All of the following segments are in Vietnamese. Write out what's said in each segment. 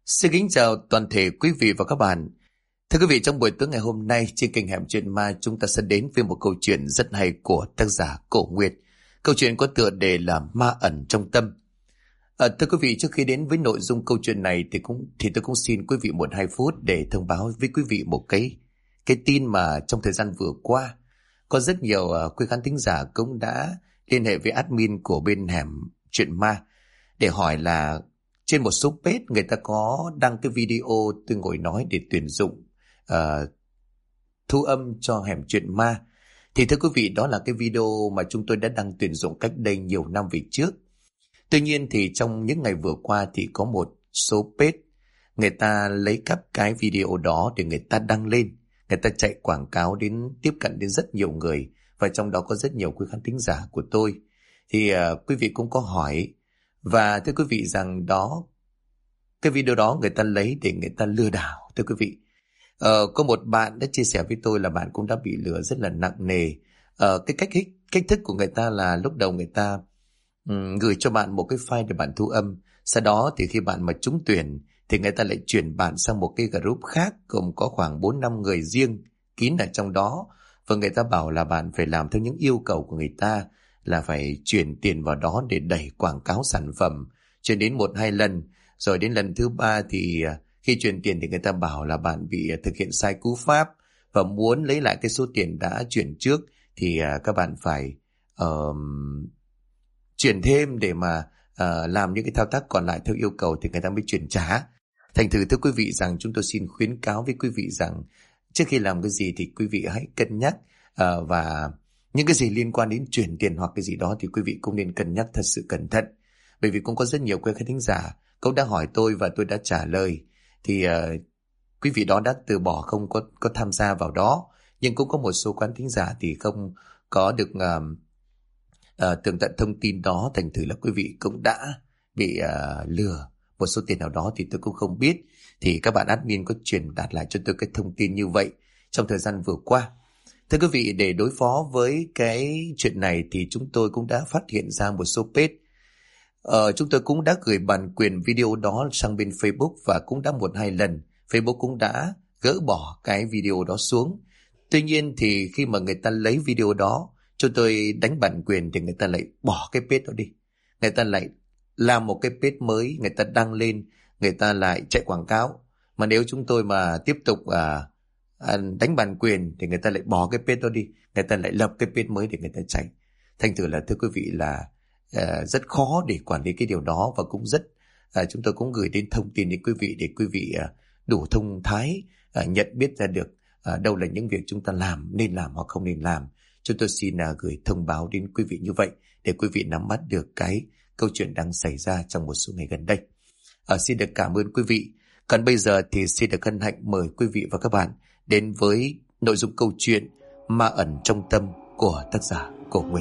Xin kính chào toàn thể quý vị và các bạn. Thưa quý vị, trong buổi tối ngày hôm nay trên kênh Hẻm Chuyện Ma, chúng ta sẽ đến với một câu chuyện rất hay của tác giả Cổ Nguyệt. Câu chuyện có tựa đề là Ma ẩn trong tâm. Thưa quý vị, trước khi đến với nội dung câu chuyện này thì tôi cũng xin quý vị 1-2 phút để thông báo với quý vị một cái tin mà trong thời gian vừa qua có rất nhiều quý khán thính giả cũng đã liên hệ với admin của bên Hẻm Chuyện Ma để hỏi là trên một số page người ta có đăng cái video tôi ngồi nói để tuyển dụng thu âm cho Hẻm Chuyện Ma. Thì thưa quý vị, đó là cái video mà chúng tôi đã đăng tuyển dụng cách đây nhiều năm về trước. Tuy nhiên thì trong những ngày vừa qua thì có một số page người ta lấy cắp cái video đó để người ta đăng lên. Người ta chạy quảng cáo tiếp cận đến rất nhiều người, và trong đó có rất nhiều quý khán thính giả của tôi. Thì quý vị cũng có hỏi, và thưa quý vị rằng cái video đó người ta lấy để người ta lừa đảo. Thưa quý vị, có một bạn đã chia sẻ với tôi là bạn cũng đã bị lừa rất là nặng nề. Cái cách thức của người ta là lúc đầu người ta gửi cho bạn một cái file để bạn thu âm. Sau đó thì khi bạn mà trúng tuyển thì người ta lại chuyển bạn sang một cái group khác gồm có khoảng 4-5 người riêng kín ở trong đó, và người ta bảo là bạn phải làm theo những yêu cầu của người ta, là phải chuyển tiền vào đó để đẩy quảng cáo sản phẩm. Chuyển đến 1-2 lần, rồi đến lần thứ 3 thì khi chuyển tiền thì người ta bảo là bạn bị thực hiện sai cú pháp, và muốn lấy lại cái số tiền đã chuyển trước thì các bạn phải chuyển thêm để mà làm những cái thao tác còn lại theo yêu cầu thì người ta mới chuyển trả. Thành thử thưa quý vị rằng chúng tôi xin khuyến cáo với quý vị rằng trước khi làm cái gì thì quý vị hãy cân nhắc, và những cái gì liên quan đến chuyển tiền hoặc cái gì đó thì quý vị cũng nên cân nhắc thật sự cẩn thận. Bởi vì cũng có rất nhiều quý khán thính giả cũng đã hỏi tôi và tôi đã trả lời. Thì quý vị đó đã từ bỏ, không có tham gia vào đó. Nhưng cũng có một số khán thính giả thì không có được tường tận thông tin đó. Thành thử là quý vị cũng đã bị lừa một số tiền nào đó thì tôi cũng không biết. Thì các bạn admin có truyền đạt lại cho tôi cái thông tin như vậy trong thời gian vừa qua. Thưa quý vị, để đối phó với cái chuyện này thì chúng tôi cũng đã phát hiện ra một số page. Chúng tôi cũng đã gửi bản quyền video đó sang bên Facebook, và cũng đã 1-2 lần Facebook cũng đã gỡ bỏ cái video đó xuống. Tuy nhiên thì khi mà người ta lấy video đó, chúng tôi đánh bản quyền thì người ta lại bỏ cái page đó đi. Người ta lại làm một cái page mới, người ta đăng lên, người ta lại chạy quảng cáo. Mà nếu chúng tôi mà tiếp tục đánh bản quyền thì người ta lại bỏ cái page đó đi, người ta lại lập cái page mới để người ta chạy. Thành thử là thưa quý vị là rất khó để quản lý cái điều đó, và cũng rất chúng tôi cũng gửi đến thông tin đến quý vị để quý vị đủ thông thái nhận biết ra được đâu là những việc chúng ta nên làm hoặc không nên làm. Chúng tôi xin gửi thông báo đến quý vị như vậy để quý vị nắm bắt được cái câu chuyện đang xảy ra trong một số ngày gần đây. Xin được cảm ơn quý vị. Còn bây giờ thì xin được hân hạnh mời quý vị và các bạn đến với nội dung câu chuyện Ma ẩn trong tâm của tác giả Cổ Nguyệt.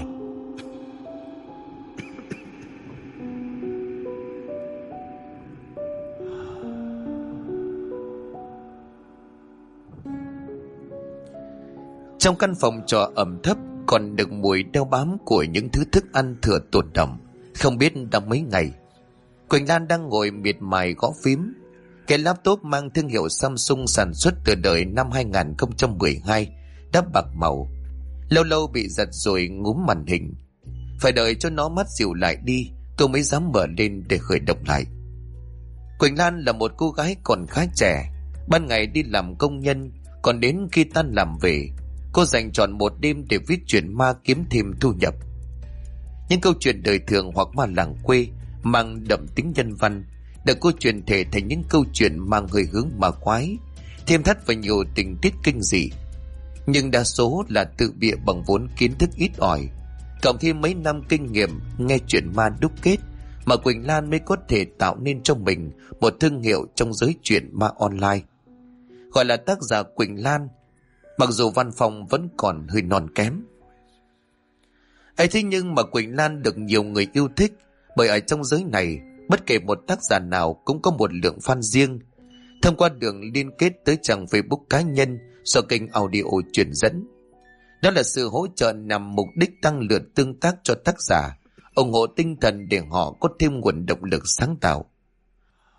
Trong căn phòng trọ ẩm thấp còn được mùi đeo bám của những thứ thức ăn thừa tồn đọng, không biết đã mấy ngày. Quỳnh Lan đang ngồi miệt mài gõ phím. Cái laptop mang thương hiệu Samsung sản xuất từ đời năm 2012 đã bạc màu, lâu lâu bị giật rồi ngúm màn hình. Phải đợi cho nó mát dịu lại đi, tôi mới dám mở lên để khởi động lại. Quỳnh Lan là một cô gái còn khá trẻ, ban ngày đi làm công nhân, còn đến khi tan làm về, cô dành trọn một đêm để viết truyện ma kiếm thêm thu nhập. Những câu chuyện đời thường hoặc ma làng quê mang đậm tính nhân văn được cô truyền thể thành những câu chuyện mang hơi hướng ma quái, thêm thắt vào nhiều tình tiết kinh dị. Nhưng đa số là tự bịa bằng vốn kiến thức ít ỏi, cộng thêm mấy năm kinh nghiệm nghe chuyện ma đúc kết, mà Quỳnh Lan mới có thể tạo nên cho mình một thương hiệu trong giới chuyện ma online. Gọi là tác giả Quỳnh Lan, mặc dù văn phòng vẫn còn hơi non kém. Ấy thế nhưng mà Quỳnh Lan được nhiều người yêu thích, bởi ở trong giới này bất kể một tác giả nào cũng có một lượng fan riêng. Thông qua đường liên kết tới trang Facebook cá nhân do kênh audio truyền dẫn, đó là sự hỗ trợ nhằm mục đích tăng lượt tương tác cho tác giả, ủng hộ tinh thần để họ có thêm nguồn động lực sáng tạo.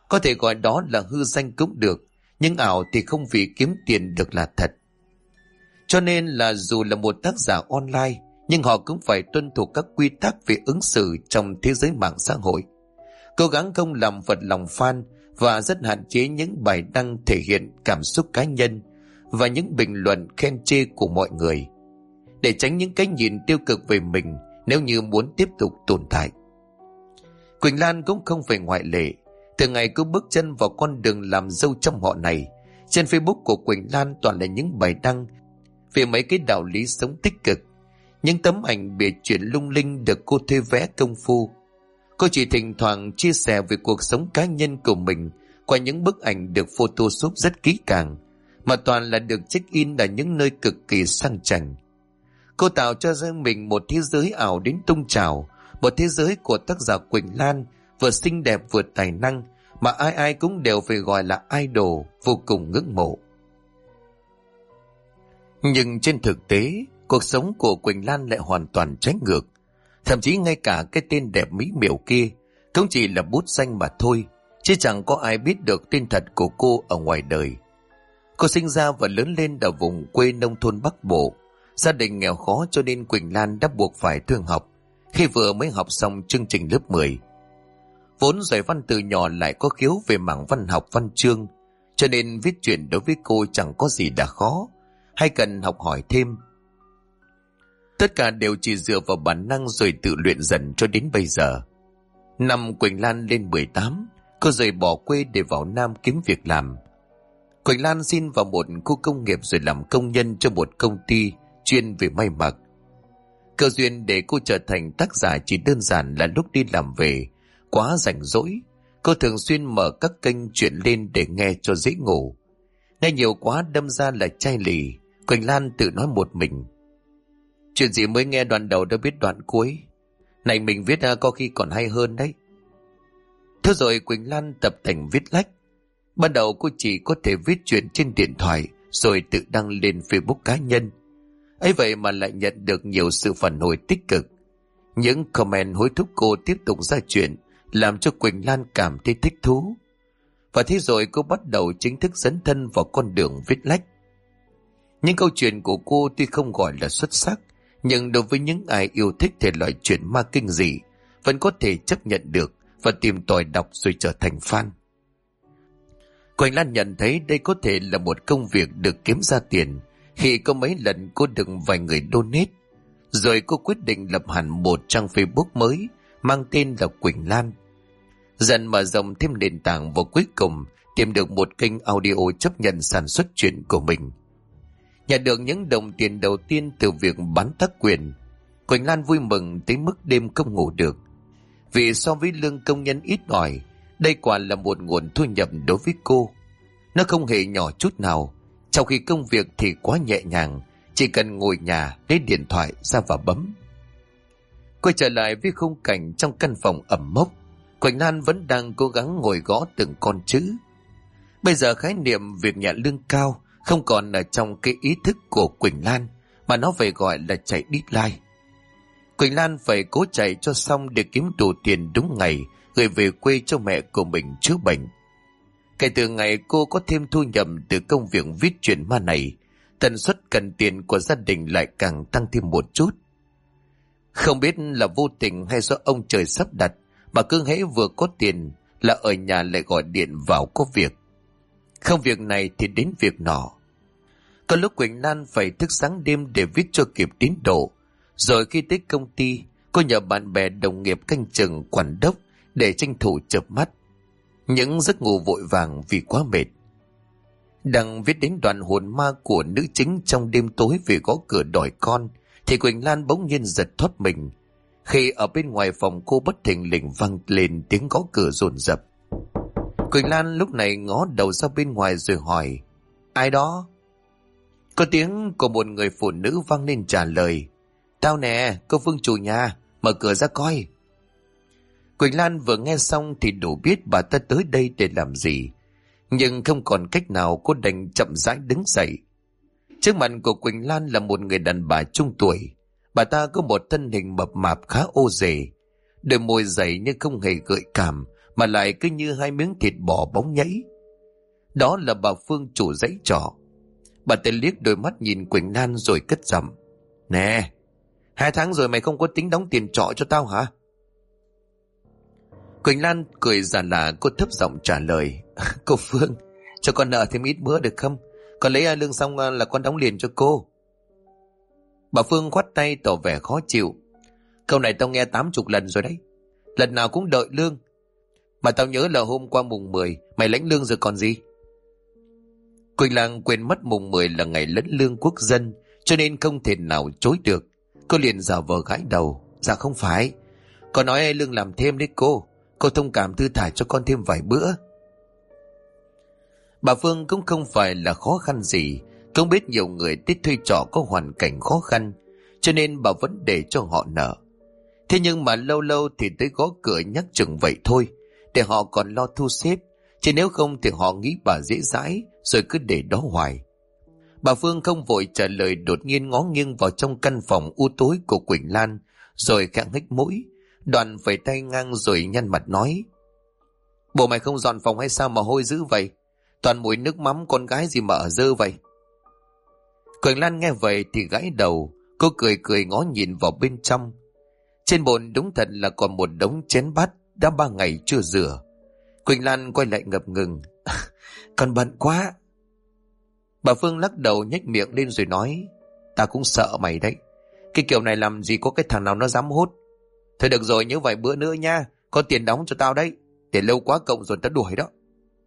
Có thể gọi đó là hư danh cũng được, nhưng ảo thì không vì kiếm tiền được là thật. Cho nên là dù là một tác giả online, nhưng họ cũng phải tuân thủ các quy tắc về ứng xử trong thế giới mạng xã hội. Cố gắng không làm phật lòng fan và rất hạn chế những bài đăng thể hiện cảm xúc cá nhân và những bình luận khen chê của mọi người, để tránh những cái nhìn tiêu cực về mình nếu như muốn tiếp tục tồn tại. Quỳnh Lan cũng không phải ngoại lệ. Từ ngày cứ bước chân vào con đường làm dâu trong họ này, trên Facebook của Quỳnh Lan toàn là những bài đăng về mấy cái đạo lý sống tích cực, những tấm ảnh bìa chuyện lung linh được cô thuê vẽ công phu. Cô chỉ thỉnh thoảng chia sẻ về cuộc sống cá nhân của mình qua những bức ảnh được photoshop rất kỹ càng, mà toàn là được check-in ở những nơi cực kỳ sang chảnh. Cô tạo cho riêng mình một thế giới ảo đến tung trào, một thế giới của tác giả Quỳnh Lan vừa xinh đẹp vừa tài năng mà ai ai cũng đều phải gọi là idol, vô cùng ngưỡng mộ. Nhưng trên thực tế, cuộc sống của Quỳnh Lan lại hoàn toàn trái ngược. Thậm chí ngay cả cái tên đẹp mỹ miều kia cũng chỉ là bút danh mà thôi, chứ chẳng có ai biết được tên thật của cô ở ngoài đời. Cô sinh ra và lớn lên ở vùng quê nông thôn Bắc Bộ. Gia đình nghèo khó cho nên Quỳnh Lan đã buộc phải thương học khi vừa mới học xong chương trình lớp 10. Vốn giỏi văn từ nhỏ lại có khiếu về mảng văn học văn chương, cho nên viết truyện đối với cô chẳng có gì đã khó hay cần học hỏi thêm. Tất cả đều chỉ dựa vào bản năng rồi tự luyện dần cho đến bây giờ. Năm Quỳnh Lan lên 18, cô rời bỏ quê để vào Nam kiếm việc làm. Quỳnh Lan xin vào một khu công nghiệp rồi làm công nhân cho một công ty chuyên về may mặc. Cơ duyên để cô trở thành tác giả chỉ đơn giản là lúc đi làm về, quá rảnh rỗi, cô thường xuyên mở các kênh chuyện lên để nghe cho dễ ngủ. Nghe nhiều quá đâm ra là chai lì, Quỳnh Lan tự nói một mình. Chuyện gì mới nghe đoạn đầu đã biết đoạn cuối. Này mình viết ra có khi còn hay hơn đấy. Thế rồi Quỳnh Lan tập tành viết lách. Ban đầu cô chỉ có thể viết chuyện trên điện thoại rồi tự đăng lên Facebook cá nhân. Ấy vậy mà lại nhận được nhiều sự phản hồi tích cực. Những comment hối thúc cô tiếp tục ra chuyện làm cho Quỳnh Lan cảm thấy thích thú. Và thế rồi cô bắt đầu chính thức dấn thân vào con đường viết lách. Những câu chuyện của cô tuy không gọi là xuất sắc, nhưng đối với những ai yêu thích thể loại chuyện ma kinh dị vẫn có thể chấp nhận được và tìm tòi đọc rồi trở thành fan. Quỳnh Lan nhận thấy đây có thể là một công việc được kiếm ra tiền khi có mấy lần cô được vài người donate. Rồi cô quyết định lập hẳn một trang Facebook mới mang tên là Quỳnh Lan. Dần mở rộng thêm nền tảng và cuối cùng tìm được một kênh audio chấp nhận sản xuất chuyện của mình. Nhận được những đồng tiền đầu tiên từ việc bán tác quyền, Quỳnh Lan vui mừng tới mức đêm không ngủ được. Vì so với lương công nhân ít ỏi, đây quả là một nguồn thu nhập đối với cô. Nó không hề nhỏ chút nào, trong khi công việc thì quá nhẹ nhàng, chỉ cần ngồi nhà lấy điện thoại ra và bấm. Quay trở lại với khung cảnh trong căn phòng ẩm mốc, Quỳnh Lan vẫn đang cố gắng ngồi gõ từng con chữ. Bây giờ khái niệm việc nhận lương cao không còn ở trong cái ý thức của Quỳnh Lan, mà nó phải gọi là chạy deadline. Quỳnh Lan phải cố chạy cho xong để kiếm đủ tiền đúng ngày gửi về quê cho mẹ của mình chữa bệnh. Kể từ ngày cô có thêm thu nhập từ công việc viết truyện ma này, tần suất cần tiền của gia đình lại càng tăng thêm một chút. Không biết là vô tình hay do ông trời sắp đặt mà cứ hễ vừa có tiền là ở nhà lại gọi điện vào có việc. Không việc này thì đến việc nọ. Có lúc Quỳnh Lan phải thức sáng đêm để viết cho kịp tiến độ. Rồi khi tới công ty, cô nhờ bạn bè đồng nghiệp canh chừng quản đốc để tranh thủ chợp mắt. Những giấc ngủ vội vàng vì quá mệt. Đang viết đến đoạn hồn ma của nữ chính trong đêm tối về gõ cửa đòi con, thì Quỳnh Lan bỗng nhiên giật thoát mình khi ở bên ngoài phòng cô bất thình lình vang lên tiếng gõ cửa dồn dập. Quỳnh Lan lúc này ngó đầu ra bên ngoài rồi hỏi: Ai đó? Có tiếng của một người phụ nữ vang lên trả lời: Tao nè, cô Phương chủ nhà, mở cửa ra coi. Quỳnh Lan vừa nghe xong thì đủ biết bà ta tới đây để làm gì, nhưng không còn cách nào, cô đành chậm rãi đứng dậy. Trước mặt của Quỳnh Lan là một người đàn bà trung tuổi. Bà ta có một thân hình mập mạp khá ô rề, đôi môi dày nhưng không hề gợi cảm, mà lại cứ như hai miếng thịt bò bóng nhảy. Đó là bà Phương, chủ dãy trọ. Bà ta liếc đôi mắt nhìn Quỳnh Lan rồi cất giọng: Nè, 2 tháng rồi mày không có tính đóng tiền trọ cho tao hả? Quỳnh Lan cười già lạ, cô thấp giọng trả lời: Cô Phương, cho con nợ thêm ít bữa được không? Con lấy lương xong là con đóng liền cho cô. Bà Phương khoát tay tỏ vẻ khó chịu: Câu này tao nghe 80 lần rồi đấy. Lần nào cũng đợi lương. Mà tao nhớ là hôm qua mùng 10 mày lãnh lương rồi còn gì. Quỳnh Lan quên mất mùng 10 là ngày lãnh lương quốc dân, cho nên không thể nào chối được. Cô liền giả vờ gãi đầu: Dạ không phải, con nói lương làm thêm đấy cô thông cảm thư thả cho con thêm vài bữa. Bà Phương cũng không phải là khó khăn gì, cũng biết nhiều người Tết thuê trọ có hoàn cảnh khó khăn, cho nên bà vẫn để cho họ nợ. Thế nhưng mà lâu lâu thì tới gõ cửa nhắc chừng vậy thôi, để họ còn lo thu xếp, chứ nếu không thì họ nghĩ bà dễ dãi rồi cứ để đó hoài. Bà Phương không vội trả lời, đột nhiên ngó nghiêng vào trong căn phòng u tối của Quỳnh Lan, rồi khẽ hít mũi, đoạn vẩy tay ngang rồi nhăn mặt nói: Bộ mày không dọn phòng hay sao mà hôi dữ vậy? Toàn mùi nước mắm, con gái gì mà ở dơ vậy? Quỳnh Lan nghe vậy thì gãi đầu, cô cười cười ngó nhìn vào bên trong. Trên bồn đúng thật là còn một đống chén bát đã 3 ngày chưa rửa. Quỳnh Lan quay lại ngập ngừng: Con bận quá. Bà Phương lắc đầu nhếch miệng lên rồi nói: Ta cũng sợ mày đấy. Cái kiểu này làm gì có cái thằng nào nó dám hốt. Thôi được rồi, nhớ vài bữa nữa nha. Có tiền đóng cho tao đấy. Để lâu quá cộng rồi tao đuổi đó.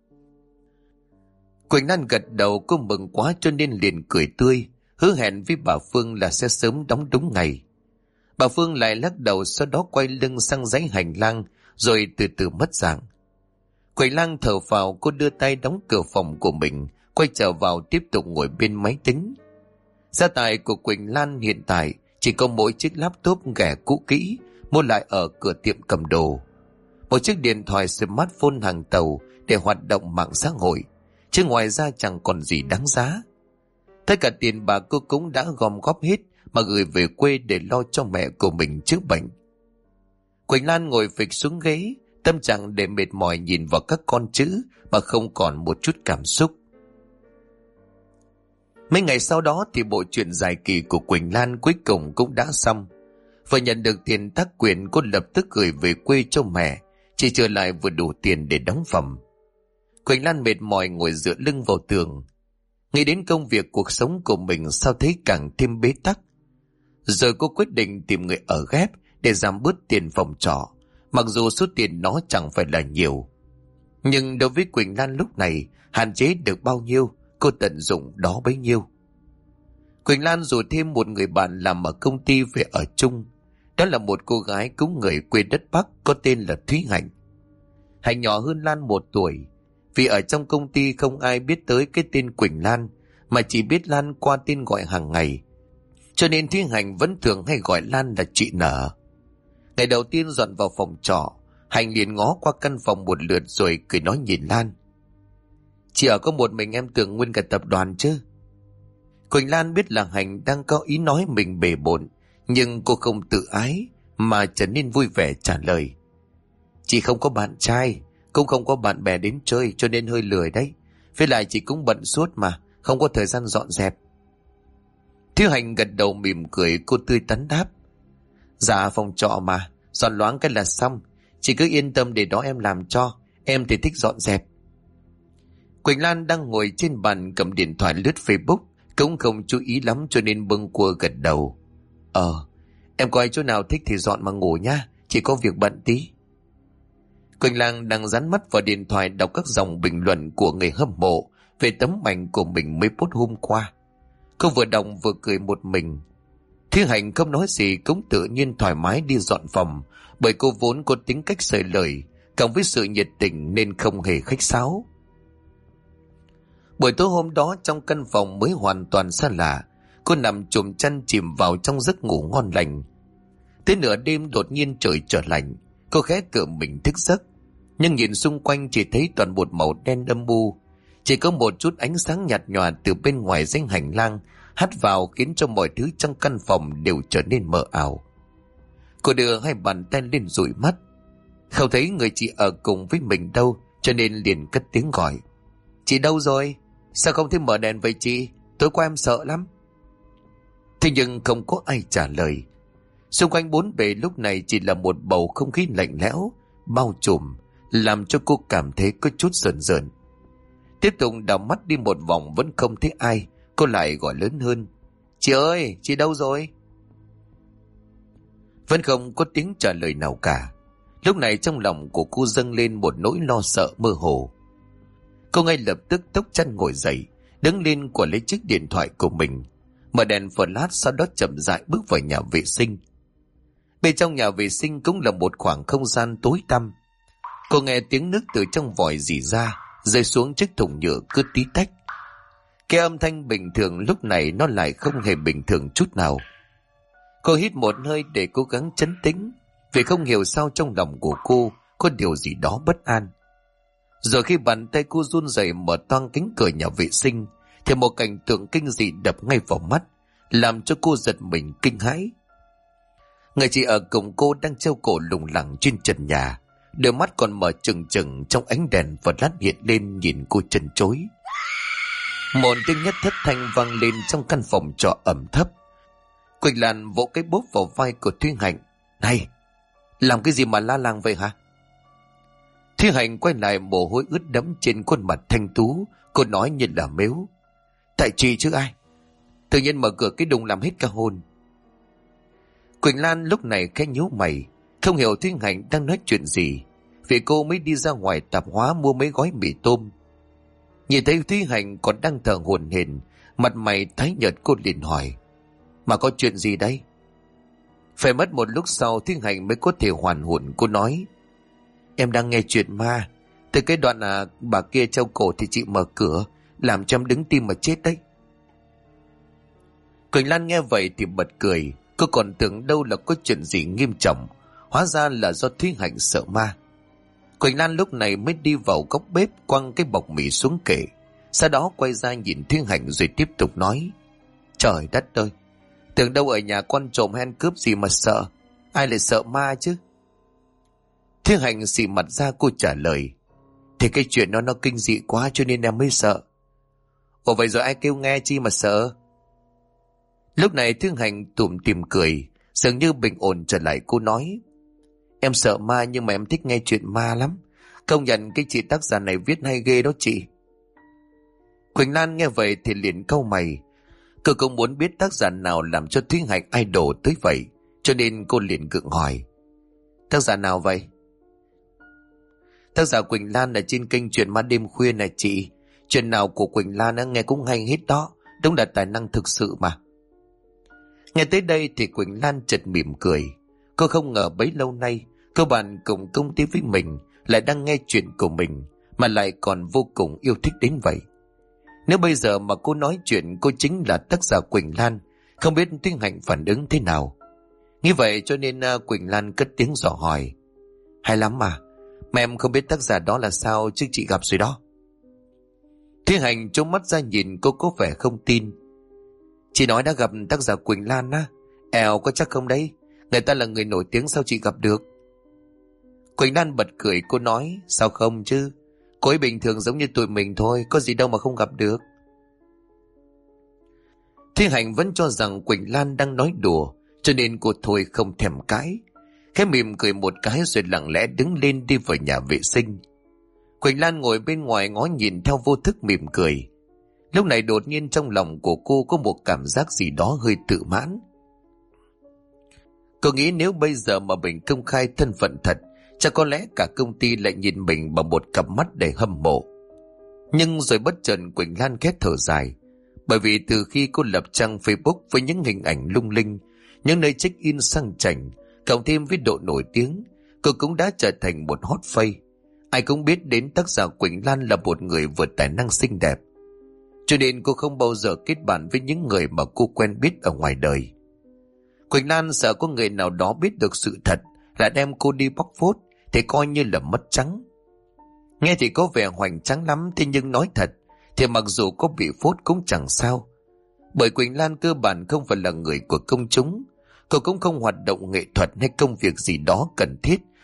Quỳnh Lan gật đầu, cô mừng quá cho nên liền cười tươi, hứa hẹn với bà Phương là sẽ sớm đóng đúng ngày. Bà Phương lại lắc đầu, sau đó quay lưng sang dãy hành lang rồi từ từ mất dạng. Quỳnh Lan thở phào, cô đưa tay đóng cửa phòng của mình, quay trở vào tiếp tục ngồi bên máy tính. Gia tài của Quỳnh Lan hiện tại chỉ có mỗi chiếc laptop ghẻ cũ kỹ mua lại ở cửa tiệm cầm đồ, một chiếc điện thoại smartphone hàng tàu để hoạt động mạng xã hội, chứ ngoài ra chẳng còn gì đáng giá. Tất cả tiền bà cô cũng đã gom góp hết mà gửi về quê để lo cho mẹ của mình chữa bệnh. Quỳnh Lan ngồi phịch xuống ghế, tâm trạng để mệt mỏi nhìn vào các con chữ mà không còn một chút cảm xúc. Mấy ngày sau đó thì bộ truyện dài kỳ của Quỳnh Lan cuối cùng cũng đã xong. Vừa nhận được tiền tác quyền, cô lập tức gửi về quê cho mẹ, chỉ trở lại vừa đủ tiền để đóng phòng. Quỳnh Lan mệt mỏi ngồi dựa lưng vào tường, nghĩ đến công việc cuộc sống của mình sao thấy càng thêm bế tắc. Rồi cô quyết định tìm người ở ghép để giảm bớt tiền phòng trọ, mặc dù số tiền nó chẳng phải là nhiều. Nhưng đối với Quỳnh Lan lúc này, hạn chế được bao nhiêu, cô tận dụng đó bấy nhiêu. Quỳnh Lan rủ thêm một người bạn làm ở công ty về ở chung. Đó là một cô gái cũng người quê đất Bắc có tên là Thúy Hạnh. Hạnh nhỏ hơn Lan 1 tuổi. Vì ở trong công ty không ai biết tới cái tên Quỳnh Lan, mà chỉ biết Lan qua tên gọi hàng ngày, cho nên Thúy Hạnh vẫn thường hay gọi Lan là chị Nở. Ngày đầu tiên dọn vào phòng trọ, Hạnh liền ngó qua căn phòng một lượt rồi cười nói nhìn Lan: Chị ở có một mình em tưởng nguyên cả tập đoàn chứ. Quỳnh Lan biết là Hạnh đang có ý nói mình bề bộn, nhưng cô không tự ái mà trở nên vui vẻ trả lời: Chị không có bạn trai, cũng không có bạn bè đến chơi, cho nên hơi lười đấy. Với lại chị cũng bận suốt mà, không có thời gian dọn dẹp. Thúy Hạnh gật đầu mỉm cười, cô tươi tắn đáp: Dạ phòng trọ mà, dọn loáng cái là xong. Chị cứ yên tâm, để đó em làm cho. Em thì thích dọn dẹp. Quỳnh Lan đang ngồi trên bàn cầm điện thoại lướt Facebook, cũng không chú ý lắm cho nên bâng quơ gật đầu: Em coi chỗ nào thích thì dọn mà ngủ nha, chỉ có việc bận tí. Quỳnh Lan đang dán mắt vào điện thoại đọc các dòng bình luận của người hâm mộ về tấm ảnh của mình mới post hôm qua. Cô vừa đọc vừa cười một mình. Thúy Hạnh không nói gì, cũng tự nhiên thoải mái đi dọn phòng, bởi cô vốn có tính cách sởi lời, cộng với sự nhiệt tình nên không hề khách sáo. Buổi tối hôm đó, trong căn phòng mới hoàn toàn xa lạ, cô nằm chùm chăn chìm vào trong giấc ngủ ngon lành. Tới nửa đêm đột nhiên trời trở lạnh, cô khẽ cựa mình thức giấc, nhưng nhìn xung quanh chỉ thấy toàn một màu đen âm u. Chỉ có một chút ánh sáng nhạt nhòa từ bên ngoài ranh hành lang hắt vào, khiến cho mọi thứ trong căn phòng đều trở nên mờ ảo. Cô đưa hai bàn tay lên dụi mắt. Không thấy người chị ở cùng với mình đâu, cho nên liền cất tiếng gọi. Chị đâu rồi? Sao không thấy mở đèn vậy chị? Tối qua em sợ lắm. Thế nhưng không có ai trả lời. Xung quanh bốn bề lúc này chỉ là một bầu không khí lạnh lẽo bao trùm, làm cho cô cảm thấy có chút rờn rợn. Tiếp tục đảo mắt đi một vòng vẫn không thấy ai, cô lại gọi lớn hơn. Chị ơi, chị đâu rồi? Vẫn không có tiếng trả lời nào cả. Lúc này trong lòng của cô dâng lên một nỗi lo sợ mơ hồ. Cô ngay lập tức tốc chân ngồi dậy, đứng lên của lấy chiếc điện thoại của mình, mở đèn flash, sau đó chậm rãi bước vào nhà vệ sinh. Bên trong nhà vệ sinh cũng là một khoảng không gian tối tăm. Cô nghe tiếng nước từ trong vòi rỉ ra, rơi xuống chiếc thùng nhựa cứ tí tách. Cái âm thanh bình thường lúc này nó lại không hề bình thường chút nào. Cô hít một hơi để cố gắng trấn tĩnh, vì không hiểu sao trong lòng của cô có điều gì đó bất an. Rồi khi bàn tay cô run rẩy mở toang cánh cửa nhà vệ sinh, thì một cảnh tượng kinh dị đập ngay vào mắt, làm cho cô giật mình kinh hãi. Người chị ở cùng cô đang treo cổ lủng lẳng trên trần nhà, đôi mắt còn mở trừng trừng trong ánh đèn flash hiện lên nhìn cô trần trối. Một tiếng nhất thất thanh vang lên trong căn phòng trọ ẩm thấp. Quỳnh Lan vỗ cái bốp vào vai của Thúy Hạnh. Này, làm cái gì mà la làng vậy hả? Thúy Hạnh quay lại, mồ hôi ướt đẫm trên khuôn mặt thanh tú. Cô nói như là mếu. Tại chị chứ ai? Tự nhiên mở cửa cái đùng làm hết cả hồn. Quỳnh Lan lúc này khẽ nhíu mày, không hiểu Thúy Hạnh đang nói chuyện gì, vì cô mới đi ra ngoài tạp hóa mua mấy gói mì tôm. Nhìn thấy Thúy Hạnh còn đang thở hổn hển, mặt mày tái nhợt, cô liền hỏi. Mà có chuyện gì đây? Phải mất một lúc sau Thúy Hạnh mới có thể hoàn hồn. Cô nói. Em đang nghe chuyện ma. Từ cái đoạn bà kia treo cổ thì chị mở cửa, làm cho em đứng tim mà chết đấy. Quỳnh Lan nghe vậy thì bật cười. Cô còn tưởng đâu là có chuyện gì nghiêm trọng, hóa ra là do Thúy Hạnh sợ ma. Quỳnh Lan lúc này mới đi vào góc bếp, quăng cái bọc mì xuống kệ, sau đó quay ra nhìn Thúy Hạnh rồi tiếp tục nói. Trời đất ơi, tưởng đâu ở nhà con trộm hay ăn cướp gì mà sợ, ai lại sợ ma chứ? Thúy Hạnh xì mặt ra, cô trả lời. Thì cái chuyện nó kinh dị quá cho nên em mới sợ. Ủa vậy rồi ai kêu nghe chi mà sợ? Lúc này Thúy Hạnh tủm tỉm cười, dường như bình ổn trở lại. Cô nói. Em sợ ma nhưng mà em thích nghe chuyện ma lắm. Công nhận cái chị tác giả này viết hay ghê đó chị. Quỳnh Lan nghe vậy thì liền cau mày. Cô cũng muốn biết tác giả nào làm cho Thúy Hạnh idol tới vậy, cho nên cô liền gượng hỏi. Tác giả nào vậy? Tác giả Quỳnh Lan là trên kênh Chuyện Ma Đêm Khuya này chị. Chuyện nào của Quỳnh Lan nghe cũng hay hết đó. Đúng là tài năng thực sự mà. Nghe tới đây thì Quỳnh Lan chợt mỉm cười. Cô không ngờ bấy lâu nay cô bạn cùng công ty với mình lại đang nghe chuyện của mình, mà lại còn vô cùng yêu thích đến vậy. Nếu bây giờ mà cô nói chuyện cô chính là tác giả Quỳnh Lan, không biết Thúy Hạnh phản ứng thế nào. Như vậy cho nên Quỳnh Lan cất tiếng dò hỏi. Hay lắm mà em không biết tác giả đó là sao chứ chị gặp rồi đó. Thúy Hạnh trố mắt ra nhìn cô có vẻ không tin. Chị nói đã gặp tác giả Quỳnh Lan á? Eo, có chắc không đấy? Người ta là người nổi tiếng sao chị gặp được? Quỳnh Lan bật cười, cô nói. Sao không chứ? Cô ấy bình thường giống như tụi mình thôi, có gì đâu mà không gặp được. Thúy Hạnh vẫn cho rằng Quỳnh Lan đang nói đùa, cho nên cô thôi không thèm cãi, khẽ mỉm cười một cái rồi lặng lẽ đứng lên đi vào nhà vệ sinh. Quỳnh Lan ngồi bên ngoài ngó nhìn theo vô thức mỉm cười. Lúc này đột nhiên trong lòng của cô có một cảm giác gì đó hơi tự mãn. Cô nghĩ nếu bây giờ mà mình công khai thân phận thật, chắc có lẽ cả công ty lại nhìn mình bằng một cặp mắt đầy hâm mộ. Nhưng rồi bất chợt Quỳnh Lan khẽ thở dài, bởi vì từ khi cô lập trang Facebook với những hình ảnh lung linh, những nơi check-in sang chảnh, cộng thêm với độ nổi tiếng, cô cũng đã trở thành một hot face. Ai cũng biết đến tác giả Quỳnh Lan là một người vừa tài năng xinh đẹp, cho nên cô không bao giờ kết bạn với những người mà cô quen biết ở ngoài đời. Quỳnh Lan sợ có người nào đó biết được sự thật là đem cô đi bóc phốt, thì coi như là mất trắng. Nghe thì có vẻ hoành tráng lắm, thế nhưng nói thật thì mặc dù có bị phốt cũng chẳng sao, bởi Quỳnh Lan cơ bản không phải là người của công chúng. Cô cũng không hoạt động nghệ thuật hay công việc gì đó cần thiết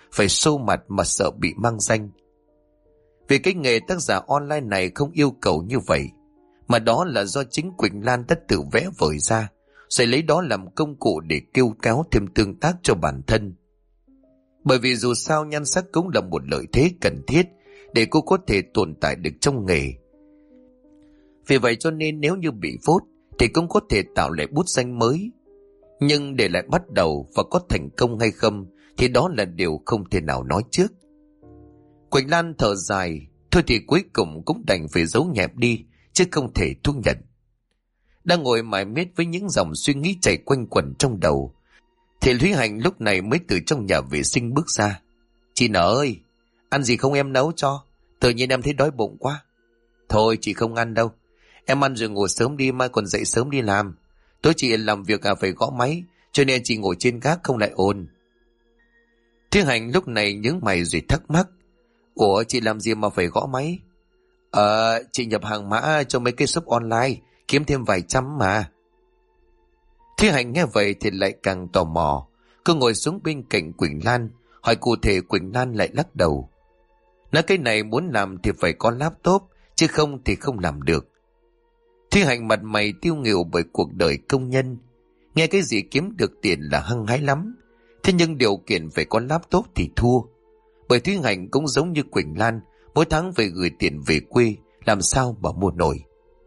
phải xô mặt mà sợ bị mang danh. Vì cái nghề tác giả online này không yêu cầu như vậy, mà đó là do chính Quỳnh Lan đã tự vẽ vời ra, rồi lấy đó làm công cụ để kêu kéo thêm tương tác cho bản thân. Bởi vì dù sao nhan sắc cũng là một lợi thế cần thiết để cô có thể tồn tại được trong nghề. Vì vậy cho nên nếu như bị phốt thì cũng có thể tạo lại bút danh mới. Nhưng để lại bắt đầu và có thành công hay không thì đó là điều không thể nào nói trước. Quỳnh Lan thở dài, thôi thì cuối cùng cũng đành phải giấu nhẹm đi, chứ không thể thu nhận. Đang ngồi mải miết với những dòng suy nghĩ chạy quanh quẩn trong đầu, thì Thúy Hạnh lúc này mới từ trong nhà vệ sinh bước ra. Chị Nở ơi, ăn gì không em nấu cho? Tự nhiên em thấy đói bụng quá. Thôi chị không ăn đâu, em ăn rồi ngủ sớm đi, mai còn dậy sớm đi làm. Tối chị làm việc phải gõ máy, cho nên chị ngồi trên gác không lại ồn. Thúy Hạnh lúc này nhướng mày rồi thắc mắc. Ủa chị làm gì mà phải gõ máy? Chị nhập hàng mã cho mấy cái shop online, kiếm thêm vài trăm mà. Thúy Hạnh nghe vậy thì lại càng tò mò. Cô ngồi xuống bên cạnh Quỳnh Lan, hỏi cụ thể. Quỳnh Lan lại lắc đầu. Nói cái này muốn làm thì phải có laptop, chứ không thì không làm được. Thúy Hạnh mặt mày tiêu nghỉu bởi cuộc đời công nhân. Nghe cái gì kiếm được tiền là hăng hái lắm. Thế nhưng điều kiện phải có laptop thì thua. Bởi Thúy Hạnh cũng giống như Quỳnh Lan, mỗi tháng phải gửi tiền về quê, làm sao mà mua nổi.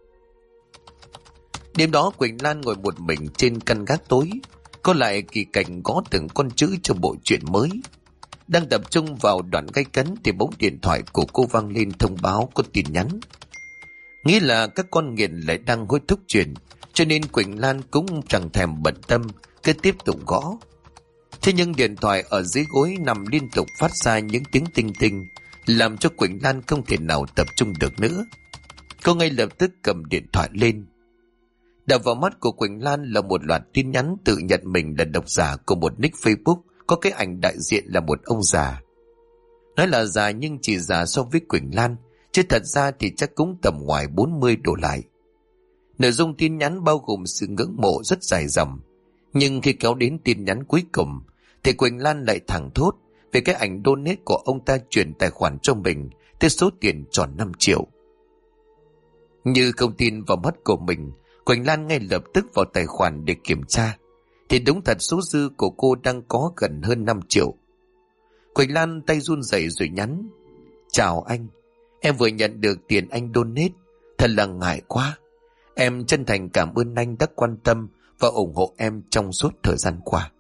Đêm đó Quỳnh Lan ngồi một mình trên căn gác tối, có lại kỳ cảnh gõ từng con chữ cho bộ truyện mới. Đang tập trung vào đoạn gay cấn thì bỗng điện thoại của cô vang lên thông báo có tin nhắn. Nghĩ là các con nghiện lại đang hối thúc chuyện, cho nên Quỳnh Lan cũng chẳng thèm bận tâm, cứ tiếp tục gõ. Thế nhưng điện thoại ở dưới gối nằm liên tục phát ra những tiếng tinh tinh, làm cho Quỳnh Lan không thể nào tập trung được nữa. Cô ngay lập tức cầm điện thoại lên. Đập vào mắt của Quỳnh Lan là một loạt tin nhắn tự nhận mình là độc giả của một nick Facebook có cái ảnh đại diện là một ông già. Nói là già nhưng chỉ già so với Quỳnh Lan, chứ thật ra thì chắc cũng tầm ngoài 40 đổ lại. Nội dung tin nhắn bao gồm sự ngưỡng mộ rất dài dòng, nhưng khi kéo đến tin nhắn cuối cùng thì Quỳnh Lan lại thẳng thốt về cái ảnh donate của ông ta chuyển tài khoản cho mình tới số tiền tròn 5 triệu. Như không tin vào mắt của mình, Quỳnh Lan ngay lập tức vào tài khoản để kiểm tra, thì đúng thật số dư của cô đang có gần hơn 5 triệu. Quỳnh Lan tay run rẩy rồi nhắn: Chào anh, em vừa nhận được tiền anh donate, thật là ngại quá. Em chân thành cảm ơn anh đã quan tâm và ủng hộ em trong suốt thời gian qua.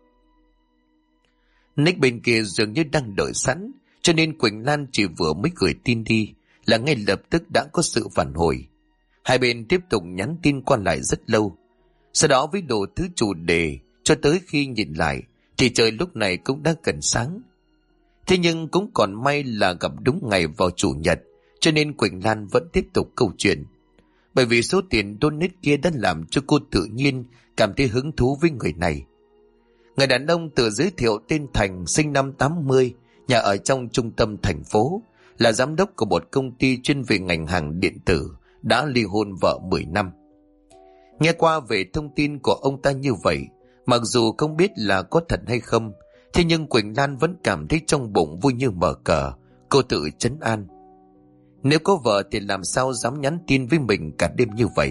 Nick bên kia dường như đang đợi sẵn, cho nên Quỳnh Lan chỉ vừa mới gửi tin đi là ngay lập tức đã có sự phản hồi. Hai bên tiếp tục nhắn tin qua lại rất lâu. Sau đó với đồ thứ chủ đề, cho tới khi nhìn lại thì trời lúc này cũng đã gần sáng. Thế nhưng cũng còn may là gặp đúng ngày vào chủ nhật, cho nên Quỳnh Lan vẫn tiếp tục câu chuyện. Bởi vì số tiền donate kia đã làm cho cô tự nhiên cảm thấy hứng thú với người này. Người đàn ông tự giới thiệu tên Thành, sinh năm 80, nhà ở trong trung tâm thành phố, là giám đốc của một công ty chuyên về ngành hàng điện tử, đã ly hôn vợ 10 năm. Nghe qua về thông tin của ông ta như vậy, mặc dù không biết là có thật hay không, thế nhưng Quỳnh Lan vẫn cảm thấy trong bụng vui như mở cờ. Cô tự trấn an: nếu có vợ thì làm sao dám nhắn tin với mình cả đêm như vậy.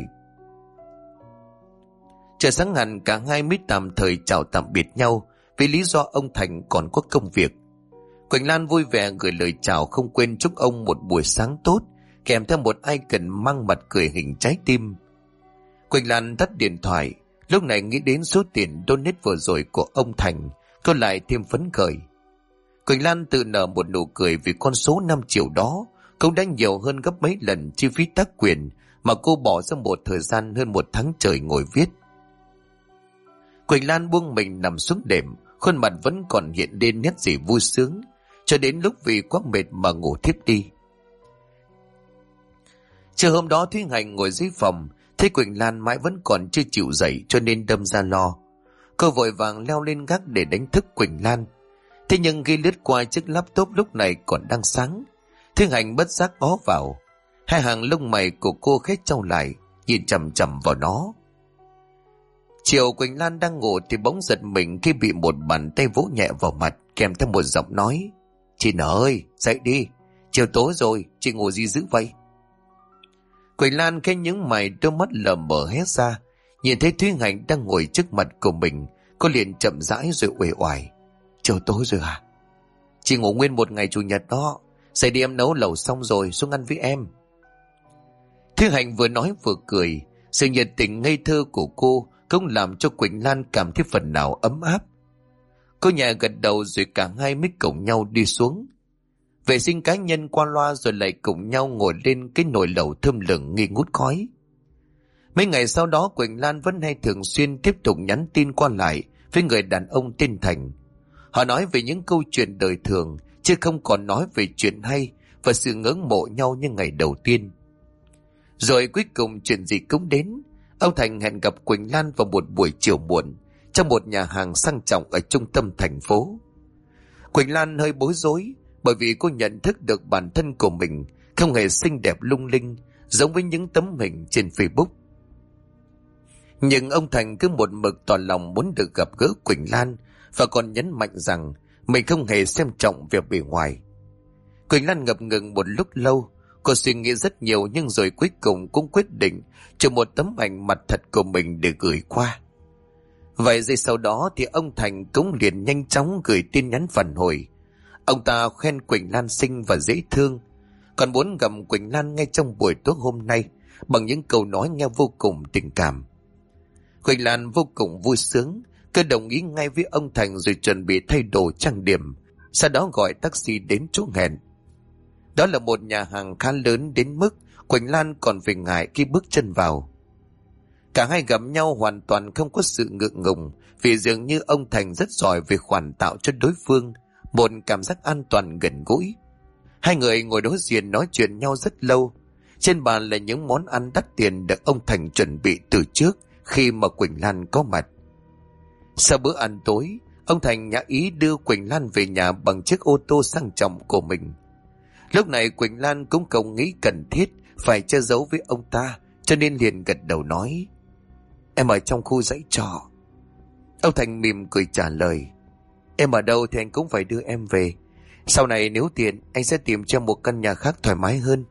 Trời sáng hẳn, cả hai mới tạm thời chào tạm biệt nhau vì lý do ông Thành còn có công việc. Quỳnh Lan vui vẻ gửi lời chào, không quên chúc ông một buổi sáng tốt, kèm theo một icon mang mặt cười hình trái tim. Quỳnh Lan tắt điện thoại, lúc này nghĩ đến số tiền donate vừa rồi của ông Thành, cô lại thêm phấn khởi. Quỳnh Lan tự nở một nụ cười vì con số 5 triệu đó cũng đã nhiều hơn gấp mấy lần chi phí tác quyền mà cô bỏ ra một thời gian hơn 1 tháng trời ngồi viết. Quỳnh Lan buông mình nằm xuống đệm, khuôn mặt vẫn còn hiện lên nét gì vui sướng, cho đến lúc vì quá mệt mà ngủ thiếp đi. Chiều hôm đó Thúy Hạnh ngồi dưới phòng, thấy Quỳnh Lan mãi vẫn còn chưa chịu dậy cho nên đâm ra lo. Cô vội vàng leo lên gác để đánh thức Quỳnh Lan. Thế nhưng khi lướt qua chiếc laptop lúc này còn đang sáng, Thúy Hạnh bất giác ngó vào. Hai hàng lông mày của cô khẽ chau lại, nhìn chằm chằm vào nó. Chiều Quỳnh Lan đang ngủ thì bỗng giật mình khi bị một bàn tay vỗ nhẹ vào mặt, kèm theo một giọng nói: "Chị Nở ơi, dậy đi, chiều tối rồi, chị ngủ gì dữ vậy?" Quỳnh Lan khẽ nhướng mày, đôi mắt lờ mờ hé ra, nhìn thấy Thúy Hạnh đang ngồi trước mặt của mình. Cô liền chậm rãi rồi uể oải: "Chiều tối rồi à? Chị ngủ nguyên một ngày chủ nhật đó. Dậy đi, em nấu lẩu xong rồi, xuống ăn với em." Thúy Hạnh vừa nói vừa cười. Sự nhiệt tình ngây thơ của cô cũng làm cho Quỳnh Lan cảm thấy phần nào ấm áp. Cô nhẹ gật đầu rồi cả hai mới cùng nhau đi xuống. Vệ sinh cá nhân qua loa rồi lại cùng nhau ngồi lên cái nồi lẩu thơm lừng nghi ngút khói. Mấy ngày sau đó Quỳnh Lan vẫn hay thường xuyên tiếp tục nhắn tin qua lại với người đàn ông tên Thành. Họ nói về những câu chuyện đời thường, chứ không còn nói về chuyện hay và sự ngưỡng mộ nhau như ngày đầu tiên. Rồi cuối cùng chuyện gì cũng đến. Ông Thành hẹn gặp Quỳnh Lan vào một buổi chiều muộn trong một nhà hàng sang trọng ở trung tâm thành phố. Quỳnh Lan hơi bối rối bởi vì cô nhận thức được bản thân của mình không hề xinh đẹp lung linh giống với những tấm hình trên Facebook. Nhưng ông Thành cứ một mực tỏ lòng muốn được gặp gỡ Quỳnh Lan và còn nhấn mạnh rằng mình không hề xem trọng việc bề ngoài. Quỳnh Lan ngập ngừng một lúc lâu. Cô suy nghĩ rất nhiều nhưng rồi cuối cùng cũng quyết định chụp một tấm ảnh mặt thật của mình để gửi qua. Vài giây sau đó thì ông Thành cũng liền nhanh chóng gửi tin nhắn phản hồi. Ông ta khen Quỳnh Lan xinh và dễ thương, còn muốn gặp Quỳnh Lan ngay trong buổi tối hôm nay bằng những câu nói nghe vô cùng tình cảm. Quỳnh Lan vô cùng vui sướng, cứ đồng ý ngay với ông Thành rồi chuẩn bị thay đồ trang điểm, sau đó gọi taxi đến chỗ hẹn. Đó là một nhà hàng khá lớn đến mức Quỳnh Lan còn phải ngại khi bước chân vào. Cả hai gặp nhau hoàn toàn không có sự ngượng ngùng, vì dường như ông Thành rất giỏi về khoản tạo cho đối phương một cảm giác an toàn gần gũi. Hai người ngồi đối diện nói chuyện nhau rất lâu. Trên bàn là những món ăn đắt tiền được ông Thành chuẩn bị từ trước khi mà Quỳnh Lan có mặt. Sau bữa ăn tối, ông Thành nhã ý đưa Quỳnh Lan về nhà bằng chiếc ô tô sang trọng của mình. Lúc này Quỳnh Lan cũng không nghĩ cần thiết phải che giấu với ông ta, cho nên liền gật đầu nói: "Em ở trong khu dãy trọ." Ông Thành mỉm cười trả lời: "Em ở đâu thì anh cũng phải đưa em về. Sau này nếu tiện anh sẽ tìm cho một căn nhà khác thoải mái hơn."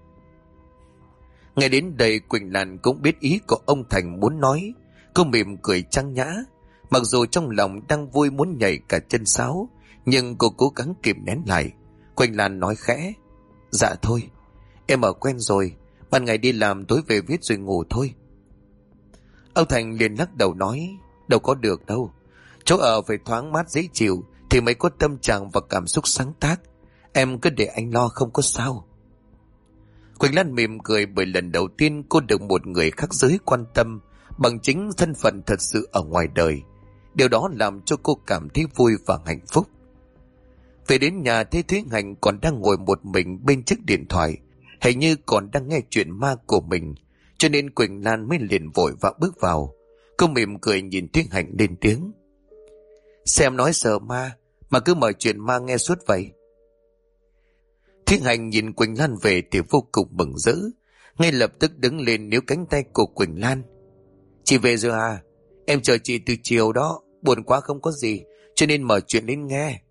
Nghe đến đây Quỳnh Lan cũng biết ý của ông Thành muốn nói. Cô mỉm cười trang nhã, mặc dù trong lòng đang vui muốn nhảy cả chân sáo, nhưng cô cố gắng kìm nén lại. Quỳnh Lan nói khẽ: "Dạ thôi, em ở quen rồi, ban ngày đi làm tối về viết rồi ngủ thôi." Ông Thành liền lắc đầu nói: "Đâu có được đâu, chỗ ở phải thoáng mát dễ chịu thì mới có tâm trạng và cảm xúc sáng tác. Em cứ để anh lo, không có sao." Quỳnh Lan mỉm cười bởi lần đầu tiên cô được một người khác giới quan tâm bằng chính thân phận thật sự ở ngoài đời. Điều đó làm cho cô cảm thấy vui và hạnh phúc. Về đến nhà thấy Thúy Hạnh còn đang ngồi một mình bên chiếc điện thoại, hình như còn đang nghe chuyện ma của mình, cho nên Quỳnh Lan mới liền vội vã bước vào. Cô mỉm cười nhìn Thúy Hạnh lên tiếng: "Xem nói sợ ma mà cứ mở chuyện ma nghe suốt vậy." Thúy Hạnh nhìn Quỳnh Lan về thì vô cùng mừng rỡ, ngay lập tức đứng lên níu cánh tay của Quỳnh Lan: "Chị về rồi à? Em chờ chị từ chiều đó, buồn quá không có gì, cho nên mở chuyện lên nghe."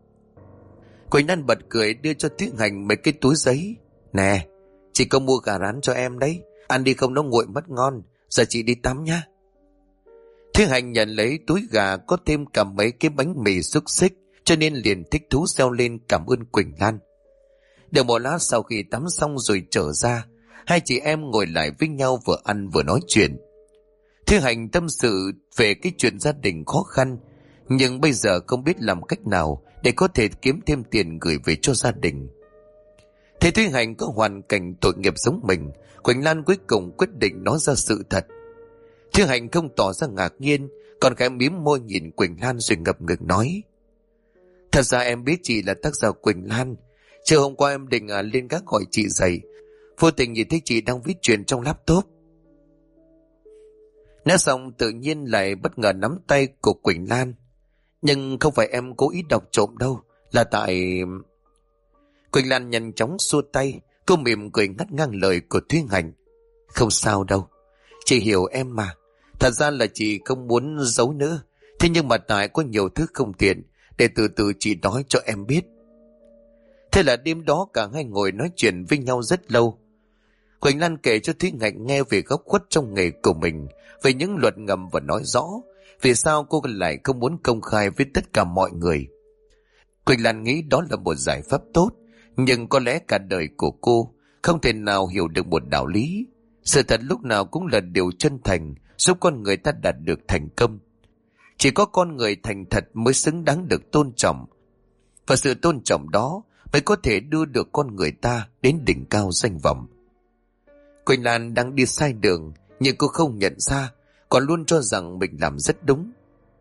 Quỳnh Lan bật cười đưa cho Thúy Hạnh mấy cái túi giấy: "Nè, chị có mua gà rán cho em đấy, ăn đi không nó nguội mất ngon, giờ chị đi tắm nhá." Thúy Hạnh nhận lấy túi gà có thêm cả mấy cái bánh mì xúc xích, cho nên liền thích thú reo lên cảm ơn Quỳnh Lan. Được một lát sau khi tắm xong rồi trở ra, hai chị em ngồi lại với nhau vừa ăn vừa nói chuyện. Thúy Hạnh tâm sự về cái chuyện gia đình khó khăn, nhưng bây giờ không biết làm cách nào để có thể kiếm thêm tiền gửi về cho gia đình. Thấy Thúy Hạnh có hoàn cảnh tội nghiệp giống mình, Quỳnh Lan cuối cùng quyết định nói ra sự thật. Thúy Hạnh không tỏ ra ngạc nhiên, còn khẽ mím môi nhìn Quỳnh Lan rồi ngập ngừng nói: "Thật ra em biết chị là tác giả Quỳnh Lan. Chiều hôm qua em định lên gác gọi chị dậy, vô tình nhìn thấy chị đang viết chuyện trong laptop." Nói xong tự nhiên lại bất ngờ nắm tay của Quỳnh Lan: "Nhưng không phải em cố ý đọc trộm đâu, là tại..." Quỳnh Lan nhanh chóng xua tay. Cô mỉm cười ngắt ngang lời của Thúy Hạnh: "Không sao đâu, chị hiểu em mà. Thật ra là chị không muốn giấu nữa. Thế nhưng mà tại có nhiều thứ không tiện, để từ từ chị nói cho em biết. Thế là đêm đó cả hai ngồi nói chuyện với nhau rất lâu. Quỳnh Lan kể cho Thúy Hạnh nghe về góc khuất trong nghề của mình, về những luật ngầm và nói rõ vì sao cô lại không muốn công khai với tất cả mọi người. Quỳnh Lan nghĩ đó là một giải pháp tốt, nhưng có lẽ cả đời của cô không thể nào hiểu được một đạo lý. Sự thật lúc nào cũng là điều chân thành giúp con người ta đạt được thành công. Chỉ có con người thành thật mới xứng đáng được tôn trọng, và sự tôn trọng đó mới có thể đưa được con người ta đến đỉnh cao danh vọng. Quỳnh Lan đang đi sai đường, nhưng cô không nhận ra, còn luôn cho rằng mình làm rất đúng.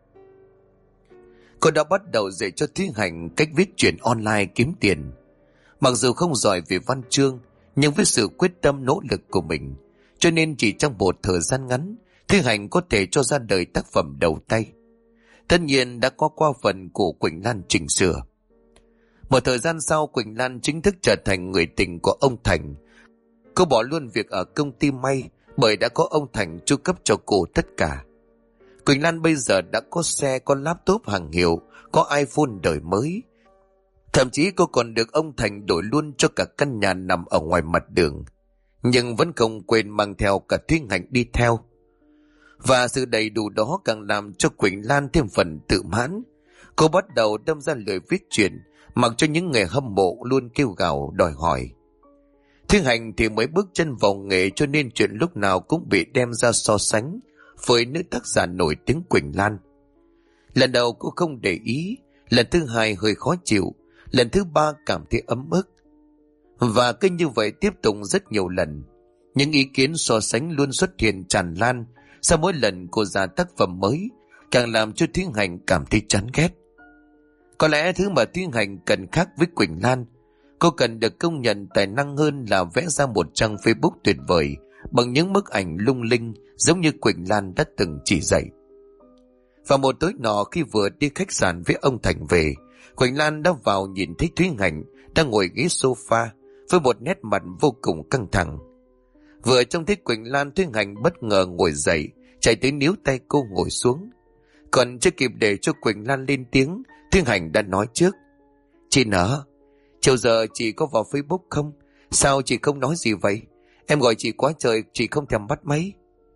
Cô đã bắt đầu dạy cho Thúy Hạnh cách viết truyện online kiếm tiền. Mặc dù không giỏi về văn chương, nhưng với sự quyết tâm nỗ lực của mình, cho nên chỉ trong một thời gian ngắn, Thúy Hạnh có thể cho ra đời tác phẩm đầu tay. Tất nhiên đã có qua phần của Quỳnh Lan chỉnh sửa. Một thời gian sau, Quỳnh Lan chính thức trở thành người tình của ông Thành. Cô bỏ luôn việc ở công ty may, bởi đã có ông Thành chu cấp cho cô tất cả. Quỳnh Lan bây giờ đã có xe, có laptop hàng hiệu, có iPhone đời mới. Thậm chí cô còn được ông Thành đổi luôn cho cả căn nhà nằm ở ngoài mặt đường. Nhưng vẫn không quên mang theo cả Thúy Hạnh đi theo. Và sự đầy đủ đó càng làm cho Quỳnh Lan thêm phần tự mãn. Cô bắt đầu đâm ra lời viết truyện, mặc cho những người hâm mộ luôn kêu gào đòi hỏi. Thúy Hạnh thì mới bước chân vào nghề, cho nên chuyện lúc nào cũng bị đem ra so sánh với nữ tác giả nổi tiếng Quỳnh Lan. Lần đầu cô không để ý, lần thứ hai hơi khó chịu, lần thứ ba cảm thấy ấm ức. Và cứ như vậy tiếp tục rất nhiều lần. Những ý kiến so sánh luôn xuất hiện tràn lan. Sau mỗi lần cô ra tác phẩm mới, càng làm cho Thúy Hạnh cảm thấy chán ghét. Có lẽ thứ mà Thúy Hạnh cần khác với Quỳnh Lan, cô cần được công nhận tài năng hơn là vẽ ra một trang Facebook tuyệt vời bằng những bức ảnh lung linh giống như Quỳnh Lan đã từng chỉ dạy. Và một tối nọ, khi vừa đi khách sạn với ông Thành về, Quỳnh Lan đã vào nhìn thấy Thúy Hạnh đang ngồi ghế sofa với một nét mặt vô cùng căng thẳng. Vừa trông thấy Quỳnh Lan, Thúy Hạnh bất ngờ ngồi dậy, chạy tới níu tay cô ngồi xuống. Còn chưa kịp để cho Quỳnh Lan lên tiếng, Thúy Hạnh đã nói trước: "Chị Nở, chiều giờ chị có vào Facebook không? Sao chị không nói gì vậy? Em gọi chị quá trời, chị không thèm bắt máy."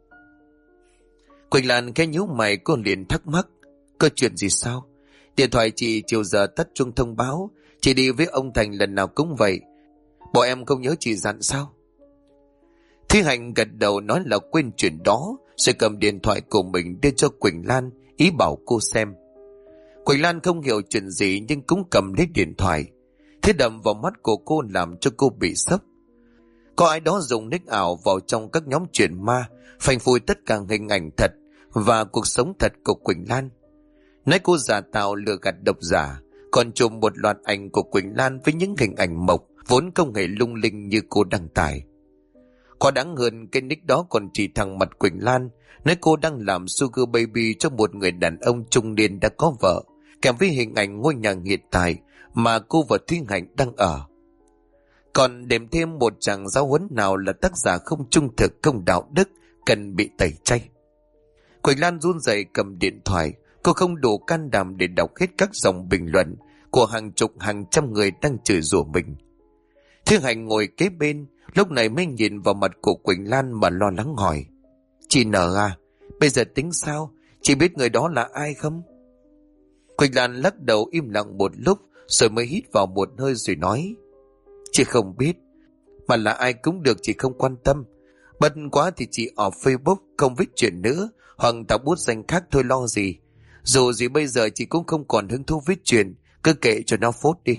Quỳnh Lan khẽ nhíu mày, cô liền thắc mắc: "Có chuyện gì sao? Điện thoại chị chiều giờ tắt chuông thông báo, chị đi với ông Thành lần nào cũng vậy. Bộ em không nhớ chị dặn sao?" Thúy Hạnh gật đầu nói là quên chuyện đó, rồi cầm điện thoại của mình đưa cho Quỳnh Lan, ý bảo cô xem. Quỳnh Lan không hiểu chuyện gì nhưng cũng cầm lấy điện thoại. Thế đầm vào mắt của cô làm cho cô bị sốc. Có ai đó dùng nick ảo vào trong các nhóm chuyện ma, phanh phui tất cả hình ảnh thật và cuộc sống thật của Quỳnh Lan. Nói cô giả tạo lừa gạt độc giả, còn chụp một loạt ảnh của Quỳnh Lan với những hình ảnh mộc vốn không hề lung linh như cô đăng tải. Quá đáng hơn, cái nick đó còn chỉ thẳng mặt Quỳnh Lan, nói cô đang làm sugar baby cho một người đàn ông trung niên đã có vợ, kèm với hình ảnh ngôi nhà hiện tại mà cô và Thúy Hạnh đang ở. Còn đệm thêm một chàng giáo huấn nào là tác giả không trung thực, không đạo đức, cần bị tẩy chay. Quỳnh Lan run rẩy cầm điện thoại, cô không đủ can đảm để đọc hết các dòng bình luận của hàng chục hàng trăm người đang chửi rủa mình. Thúy Hạnh ngồi kế bên, lúc này mới nhìn vào mặt của Quỳnh Lan mà lo lắng hỏi: "Chị Nở à, bây giờ tính sao? Chị biết người đó là ai không?" Quỳnh Lan lắc đầu im lặng một lúc, rồi mới hít vào một hơi rồi nói: "Chị không biết, mà là ai cũng được, chị không quan tâm. Bất quá thì chị ở Facebook không viết chuyện nữa, hoặc tạo bút danh khác thôi, lo gì. Dù gì bây giờ chị cũng không còn hứng thú viết chuyện, cứ kệ cho nó phốt đi."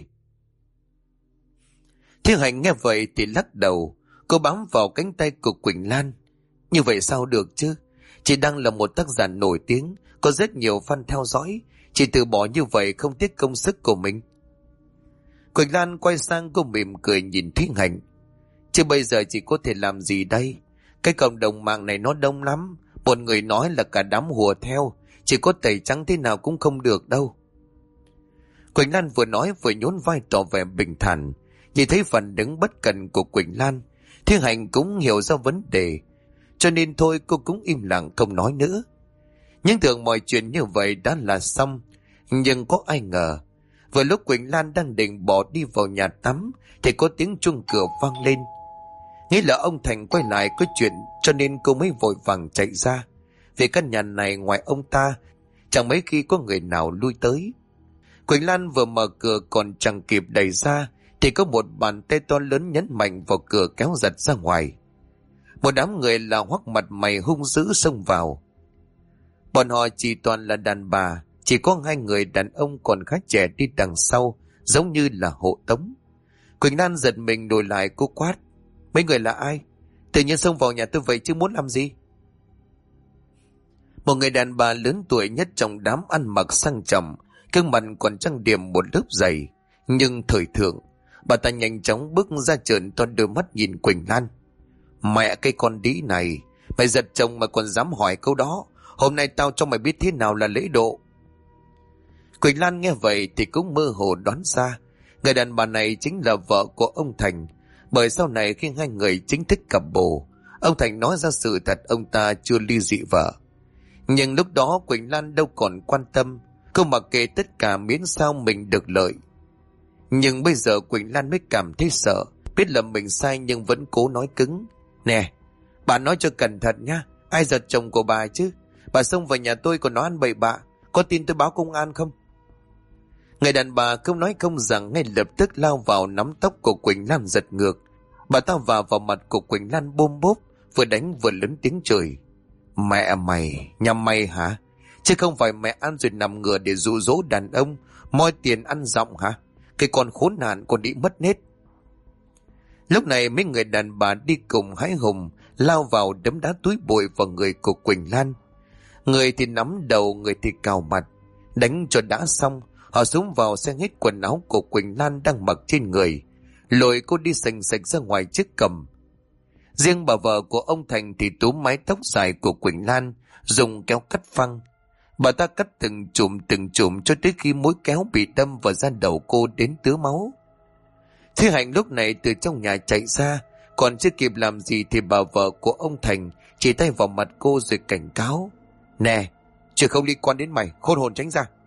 Thiên Hạnh nghe vậy thì lắc đầu, cô bám vào cánh tay của Quỳnh Lan: "Như vậy sao được chứ? Chị đang là một tác giả nổi tiếng, có rất nhiều fan theo dõi, chị từ bỏ như vậy không tiếc công sức của mình." Quỳnh Lan quay sang cô mỉm cười nhìn Thúy Hạnh: "Chứ bây giờ chị có thể làm gì đây? Cái cộng đồng mạng này nó đông lắm, một người nói là cả đám hùa theo, chỉ có tẩy trắng thế nào cũng không được đâu." Quỳnh Lan vừa nói vừa nhún vai tỏ vẻ bình thản. Nhìn thấy phản ứng bất cần của Quỳnh Lan, Thiên Hạnh cũng hiểu ra vấn đề. cho nên thôi cô cũng im lặng không nói nữa. Nhưng tưởng mọi chuyện như vậy đã là xong, nhưng có ai ngờ, vừa lúc Quỳnh Lan đang định bỏ đi vào nhà tắm thì có tiếng chuông cửa vang lên. Nghĩ là ông Thành quay lại có chuyện, cho nên cô mới vội vàng chạy ra. Vì căn nhà này ngoài ông ta chẳng mấy khi có người nào lui tới. Quỳnh Lan vừa mở cửa còn chẳng kịp đẩy ra thì có một bàn tay to lớn nhấn mạnh vào cửa kéo giật ra ngoài. Một đám người là hoắc mặt mày hung dữ xông vào. Bọn họ chỉ toàn là đàn bà, chỉ có 2 người đàn ông còn khá trẻ đi đằng sau, giống như là hộ tống. Quỳnh Lan giật mình đổi lại, cô quát: mấy người là ai? Tự nhiên xông vào nhà tôi vậy chứ muốn làm gì? Một người đàn bà lớn tuổi nhất trong đám ăn mặc sang trọng, gương mặt còn trang điểm một lớp dày nhưng thời thượng. Bà ta nhanh chóng bước ra trợn to đôi mắt nhìn Quỳnh Lan. Mẹ cái con đĩ này, mày giật chồng mà còn dám hỏi câu đó. Hôm nay tao cho mày biết thế nào là lễ độ. Quỳnh Lan nghe vậy thì cũng mơ hồ đoán ra người đàn bà này chính là vợ của ông Thành. Bởi sau này khi 2 người chính thức cặp bồ, ông Thành nói ra sự thật ông ta chưa ly dị vợ. Nhưng lúc đó Quỳnh Lan đâu còn quan tâm, cô mặc kệ tất cả miễn sao mình được lợi. Nhưng bây giờ Quỳnh Lan mới cảm thấy sợ, biết là mình sai nhưng vẫn cố nói cứng: nè, bà nói cho cẩn thận nhá, ai giật chồng của bà chứ? Bà xông vào nhà tôi còn nói ăn bậy bạ, có tin tôi báo công an không? Người đàn bà không nói không rằng ngay lập tức lao vào nắm tóc của Quỳnh Lan giật ngược. Bà ta vào mặt của Quỳnh Lan bôm bốp, vừa đánh vừa lớn tiếng chửi: mẹ mày, nhằm mày hả? Chứ không phải mẹ ăn rồi nằm ngửa để dụ dỗ đàn ông, moi tiền ăn dọng hả? Cái con khốn nạn còn đi mất nết. Lúc này mấy người đàn bà đi cùng hãi hùng lao vào đấm đá túi bụi vào người của Quỳnh Lan. Người thì nắm đầu, người thì cào mặt. Đánh cho đã xong, họ xúm vào xé hết quần áo của Quỳnh Lan đang mặc trên người, lôi cô đi sành sạch ra ngoài trước cầm. Riêng bà vợ của ông Thành thì túm mái tóc dài của Quỳnh Lan, dùng kéo cắt phăng. Bà ta cắt từng chùm cho tới khi mũi kéo bị đâm vào da đầu cô đến tứa máu. Thi Hạnh lúc này từ trong nhà chạy ra, còn chưa kịp làm gì thì bà vợ của ông Thành chỉ tay vào mặt cô rồi cảnh cáo: nè, chuyện không liên quan đến mày, khôn hồn tránh ra.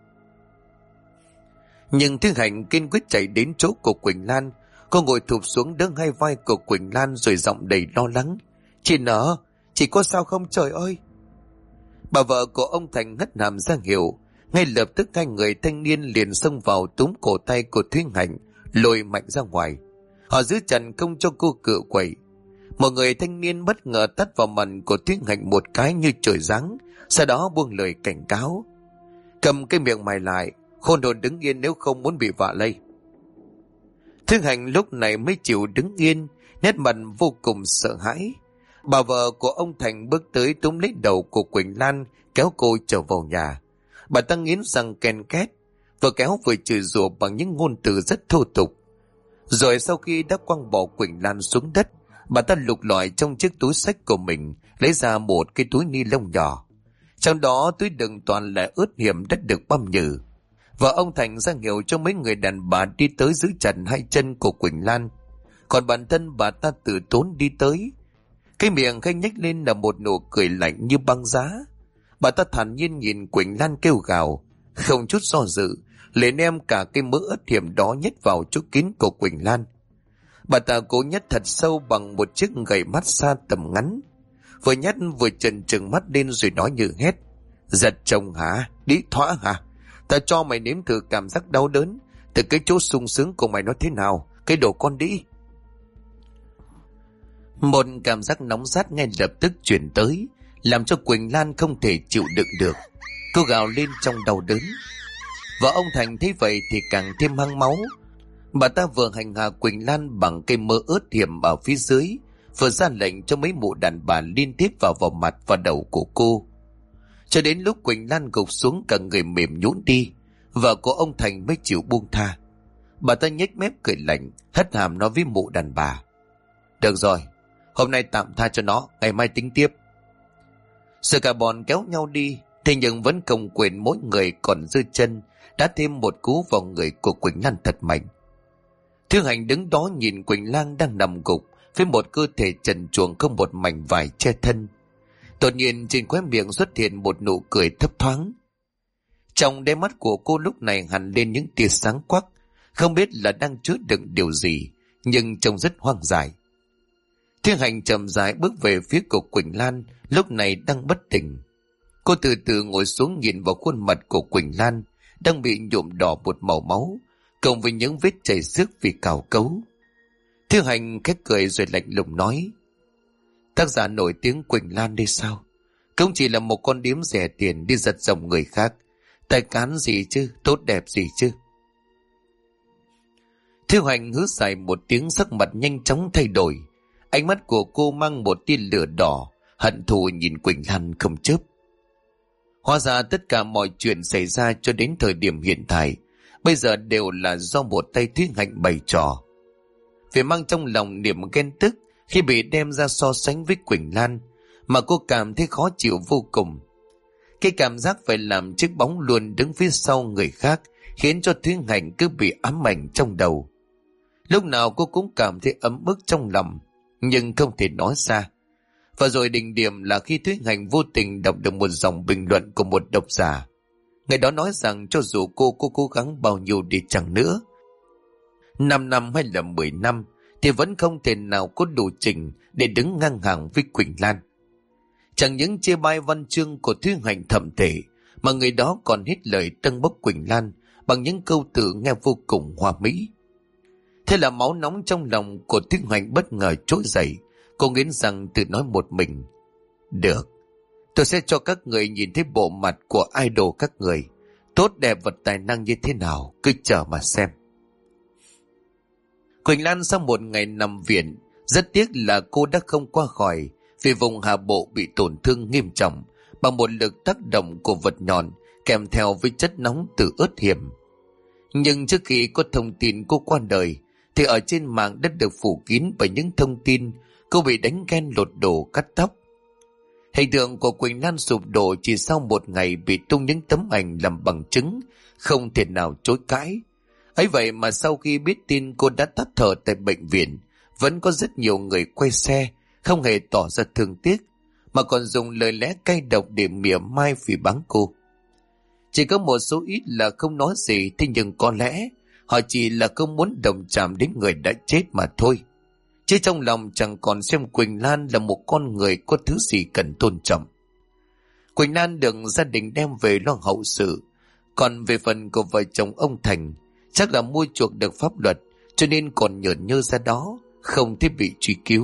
Nhưng Thi Hạnh kiên quyết chạy đến chỗ của Quỳnh Lan. Cô ngồi thụp xuống đỡ 2 vai của Quỳnh Lan rồi giọng đầy lo lắng: chị Nở, chị có sao không trời ơi? Bà vợ của ông Thành hất hàm ra hiệu. Ngay lập tức 2 người thanh niên liền xông vào túm cổ tay của Thi Hạnh, lôi mạnh ra ngoài. Họ giữ chặt không cho cô cựa quậy. Một người thanh niên bất ngờ tát vào mặt của Thi Hạnh một cái như trời giáng, sau đó buông lời cảnh cáo: cầm cái miệng mày lại, khôn hồn đứng yên nếu không muốn bị vạ lây. Thi Hạnh lúc này mới chịu đứng yên, nét mặt vô cùng sợ hãi. Bà vợ của ông Thành bước tới túm lấy đầu của Quỳnh Lan, kéo cô trở vào nhà. Bà ta nghiến răng ken két, vừa kéo vừa chửi rủa bằng những ngôn từ rất thô tục. Rồi sau khi đã quăng bỏ Quỳnh Lan xuống đất, bà ta lục lọi trong chiếc túi xách của mình, lấy ra một cái túi ni lông nhỏ. Trong đó túi đựng toàn là ớt hiểm đã được băm nhừ. Và ông Thành ra hiệu cho mấy người đàn bà đi tới giữ chặt 2 chân của Quỳnh Lan. Còn bản thân bà ta tự tốn đi tới. Cái miệng khanh nhếch lên là một nụ cười lạnh như băng giá. Bà ta thản nhiên nhìn Quỳnh Lan kêu gào, không chút do dự, liền đem cả cái mỡ ớt hiểm đó nhét vào chỗ kín của Quỳnh Lan. Bà ta cố nhét thật sâu bằng một chiếc gậy massage tầm ngắn. Vừa nhét vừa trần trừng mắt lên rồi nói như hét: giật chồng hả? Đĩ thoã hả? Ta cho mày nếm thử cảm giác đau đớn từ cái chỗ sung sướng của mày nó thế nào, cái đồ con đĩ. Một cảm giác nóng rát ngay lập tức chuyển tới, làm cho Quỳnh Lan không thể chịu đựng được. Cô gào lên trong đau đớn. Và ông Thành thấy vậy thì càng thêm hăng máu. Bà ta vừa hành hạ Quỳnh Lan bằng cây mỡ ớt hiểm ở phía dưới, vừa ra lệnh cho mấy mụ đàn bà liên tiếp vào mặt và đầu của cô. Cho đến lúc Quỳnh Lan gục xuống cả người mềm nhũn đi, vợ của ông Thành mới chịu buông tha. Bà ta nhếch mép cười lạnh, hất hàm nói với mụ đàn bà: được rồi, hôm nay tạm tha cho nó, ngày mai tính tiếp. Rồi cả bọn kéo nhau đi, thế nhưng vẫn không quên mỗi người còn dư chân đã thêm một cú vào người của Quỳnh Lan thật mạnh. Thư Hành đứng đó nhìn Quỳnh Lan đang nằm gục với một cơ thể trần truồng không một mảnh vải che thân. Đột nhiên trên khóe miệng xuất hiện một nụ cười thấp thoáng. Trong đáy mắt của cô lúc này hằn lên những tia sáng quắc, không biết là đang chứa đựng điều gì, nhưng trông rất hoang dại. Thiên Hành chậm rãi bước về phía của Quỳnh Lan, lúc này đang bất tỉnh. Cô từ từ ngồi xuống nhìn vào khuôn mặt của Quỳnh Lan, đang bị nhuộm đỏ một màu máu, cộng với những vết chảy xước vì cào cấu. Thiên Hành khẽ cười rồi lạnh lùng nói: tác giả nổi tiếng Quỳnh Lan đây sao? Không chỉ là một con điếm rẻ tiền đi giật dòng người khác, tài cán gì chứ, tốt đẹp gì chứ. Thiên Hành hứ dài một tiếng, sắc mặt nhanh chóng thay đổi. Ánh mắt của cô mang một tia lửa đỏ, hận thù nhìn Quỳnh Lan không chớp. Hóa ra tất cả mọi chuyện xảy ra cho đến thời điểm hiện tại bây giờ đều là do một tay Thúy Hạnh bày trò. Vì mang trong lòng niềm ghen tức khi bị đem ra so sánh với Quỳnh Lan mà cô cảm thấy khó chịu vô cùng. Cái cảm giác phải làm chiếc bóng luôn đứng phía sau người khác khiến cho Thúy Hạnh cứ bị ám ảnh trong đầu. Lúc nào cô cũng cảm thấy ấm ức trong lòng, nhưng không thể nói ra. Và rồi đỉnh điểm là khi Thúy Hạnh vô tình đọc được một dòng bình luận của một độc giả. Người đó nói rằng cho dù cô cố gắng bao nhiêu đi chăng nữa, 5 năm hay là 10 năm, thì vẫn không thể nào có đủ trình để đứng ngang hàng với Quỳnh Lan. Chẳng những chê bai văn chương của Thúy Hạnh thậm tệ, mà người đó còn hết lời tâng bốc Quỳnh Lan bằng những câu từ nghe vô cùng hoa mỹ. Thế là máu nóng trong lòng của Thúy Hạnh bất ngờ trỗi dậy. Cô nghiến răng tự nói một mình: được, tôi sẽ cho các người nhìn thấy bộ mặt của idol các người, tốt đẹp và tài năng như thế nào, cứ chờ mà xem. Quỳnh Lan sau một ngày nằm viện, rất tiếc là cô đã không qua khỏi vì vùng hạ bộ bị tổn thương nghiêm trọng bằng một lực tác động của vật nhọn kèm theo với chất nóng từ ớt hiểm. Nhưng trước khi có thông tin cô qua đời thì ở trên mạng đã được phủ kín bởi những thông tin cô bị đánh ghen, lột đồ, cắt tóc. Hình tượng của Quỳnh Lan sụp đổ chỉ sau một ngày bị tung những tấm ảnh làm bằng chứng không thể nào chối cãi. Ấy vậy mà sau khi biết tin cô đã tắt thở tại bệnh viện, vẫn có rất nhiều người quay xe không hề tỏ ra thương tiếc, mà còn dùng lời lẽ cay độc để mỉa mai phỉ báng cô. Chỉ có một số ít là không nói gì, thế nhưng có lẽ họ chỉ là không muốn đồng chạm đến người đã chết mà thôi. Chứ trong lòng chẳng còn xem Quỳnh Lan là một con người có thứ gì cần tôn trọng. Quỳnh Lan được gia đình đem về lo hậu sự, còn về phần của vợ chồng ông Thành chắc là mua chuộc được pháp luật, cho nên còn nhởn nhơ ra đó, không thể bị truy cứu.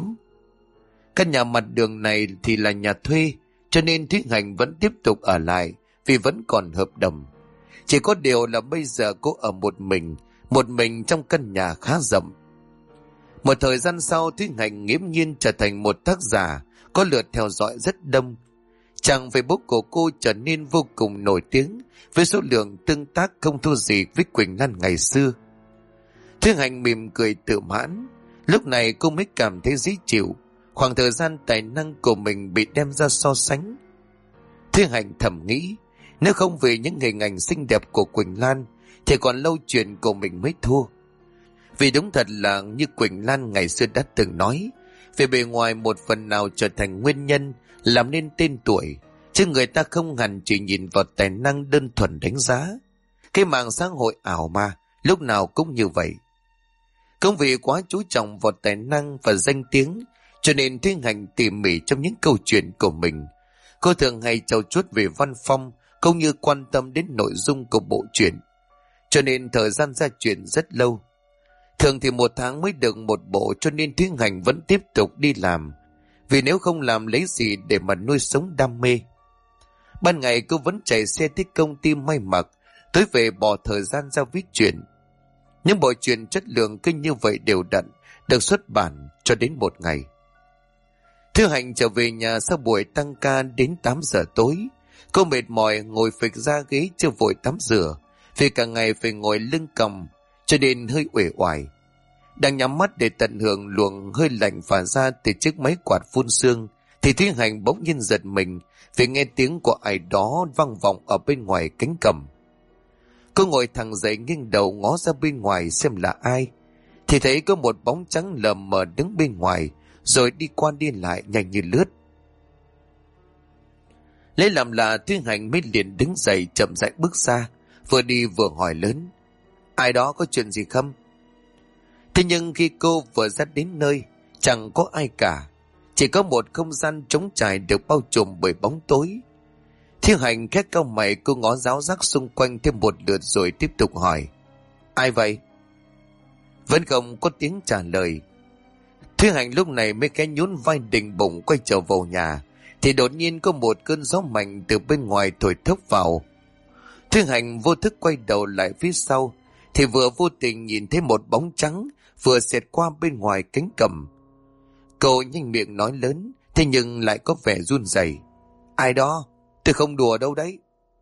Căn nhà mặt đường này thì là nhà thuê, cho nên Thúy Hạnh vẫn tiếp tục ở lại vì vẫn còn hợp đồng. Chỉ có điều là bây giờ cô ở một mình trong căn nhà khá rộng. Một thời gian sau, Thúy Hạnh nghiễm nhiên trở thành một tác giả có lượt theo dõi rất đông. Trang Facebook của cô trở nên vô cùng nổi tiếng với số lượng tương tác không thua gì với Quỳnh Lan ngày xưa. Thúy Hạnh mỉm cười tự mãn. Lúc này cô mới cảm thấy dễ chịu khoảng thời gian tài năng của mình bị đem ra so sánh. Thúy Hạnh thầm nghĩ, nếu không vì những hình ảnh xinh đẹp của Quỳnh Lan thì còn lâu chuyện của mình mới thua. Vì đúng thật là như Quỳnh Lan ngày xưa đã từng nói, về bề ngoài một phần nào trở thành nguyên nhân làm nên tên tuổi, chứ người ta không hẳn chỉ nhìn vào tài năng đơn thuần đánh giá. Cái mạng xã hội ảo mà, lúc nào cũng như vậy. Cũng vì quá chú trọng vào tài năng và danh tiếng, cho nên Thúy Hạnh tỉ mỉ trong những câu chuyện của mình. Cô thường hay trau chuốt về văn phong, cũng như quan tâm đến nội dung của bộ truyện, cho nên thời gian ra chuyện rất lâu. Thường thì 1 tháng mới được một bộ, cho nên Thúy Hạnh vẫn tiếp tục đi làm, vì nếu không làm lấy gì để mà nuôi sống đam mê. Ban ngày cô vẫn chạy xe tới công ty may mặc, tối về bỏ thời gian ra viết truyện. Những bộ truyện chất lượng cứ như vậy đều đặn được xuất bản cho đến một ngày. Thúy Hạnh trở về nhà sau buổi tăng ca đến 8 giờ tối. Cô mệt mỏi ngồi phịch ra ghế chưa vội tắm rửa, vì cả ngày phải ngồi lưng còng cho nên hơi uể oải. Đang nhắm mắt để tận hưởng luồng hơi lạnh phả ra từ chiếc máy quạt phun sương, thì Thúy Hạnh bỗng nhiên giật mình vì nghe tiếng của ai đó vang vọng ở bên ngoài cánh cổng. Cô ngồi thẳng dậy, nghiêng đầu ngó ra bên ngoài xem là ai, thì thấy có một bóng trắng lờ mờ đứng bên ngoài, rồi đi qua đi lại nhanh như lướt. Lấy làm lạ, Thúy Hạnh mới liền đứng dậy chậm rãi bước ra, vừa đi vừa hỏi lớn: Ai đó, có chuyện gì không? Thế nhưng khi cô vừa ra đến nơi, chẳng có ai cả, chỉ có một không gian trống trải được bao trùm bởi bóng tối. Thúy Hạnh khẽ cau mày, cô ngó ráo rác xung quanh thêm một lượt rồi tiếp tục hỏi: Ai vậy? Vẫn không có tiếng trả lời. Thúy Hạnh lúc này mới khẽ nhún vai định bụng quay trở vào nhà, thì đột nhiên có một cơn gió mạnh từ bên ngoài thổi thốc vào. Thúy Hạnh vô thức quay đầu lại phía sau, thì vừa vô tình nhìn thấy một bóng trắng vừa xẹt qua bên ngoài cánh cẩm. Cô nhanh miệng nói lớn, thế nhưng lại có vẻ run rẩy: Ai đó? Tôi không đùa đâu đấy.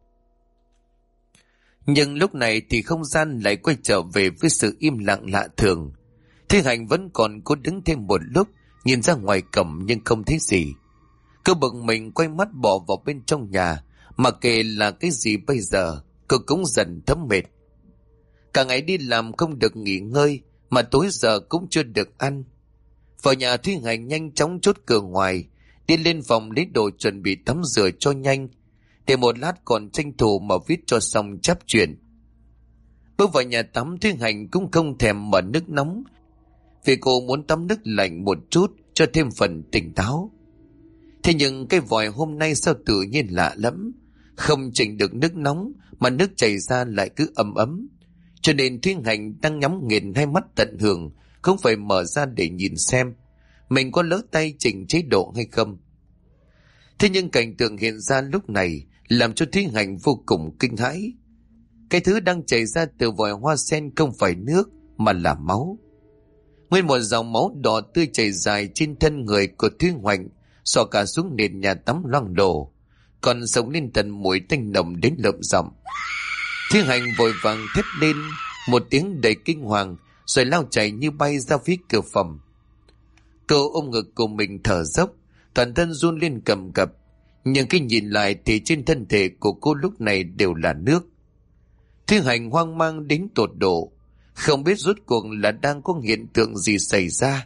Nhưng lúc này thì không gian lại quay trở về với sự im lặng lạ thường. Thúy Hạnh vẫn còn cố đứng thêm một lúc, nhìn ra ngoài cổng nhưng không thấy gì. Cô bực mình quay mắt bỏ vào bên trong nhà, mặc kệ là cái gì bây giờ, cô cũng dần thấm mệt. Cả ngày đi làm không được nghỉ ngơi, mà tối giờ cũng chưa được ăn. Vào nhà, Thúy Hạnh nhanh chóng chốt cửa ngoài, đi lên phòng lấy đồ chuẩn bị tắm rửa cho nhanh, để một lát còn tranh thủ mà viết cho xong chắp chuyện. Bước vào nhà tắm, Thúy Hạnh cũng không thèm mở nước nóng, vì cô muốn tắm nước lạnh một chút cho thêm phần tỉnh táo. Thế nhưng cái vòi hôm nay sao tự nhiên lạ lắm, không chỉnh được nước nóng mà nước chảy ra lại cứ ấm ấm, cho nên Thúy Hạnh đang nhắm nghiền hai mắt tận hưởng, không phải mở ra để nhìn xem mình có lỡ tay chỉnh chế độ hay không. Thế nhưng cảnh tượng hiện ra lúc này làm cho Thúy Hạnh vô cùng kinh hãi. Cái thứ đang chảy ra từ vòi hoa sen không phải nước mà là máu. Nguyên một dòng máu đỏ tươi chảy dài trên thân người của Thúy Hạnh, xỏ cả xuống nền nhà tắm loang lổ, còn sống lên tận mùi tanh nồng đến lợm giọng. Thúy Hạnh vội vàng thét lên một tiếng đầy kinh hoàng, rồi lao chạy như bay ra phía cửa phòng. Cô ôm ngực của mình thở dốc, toàn thân run lên cầm cập, nhưng khi nhìn lại thì trên thân thể của cô lúc này đều là nước. Thúy Hạnh hoang mang đến tột độ, không biết rốt cuộc là đang có hiện tượng gì xảy ra.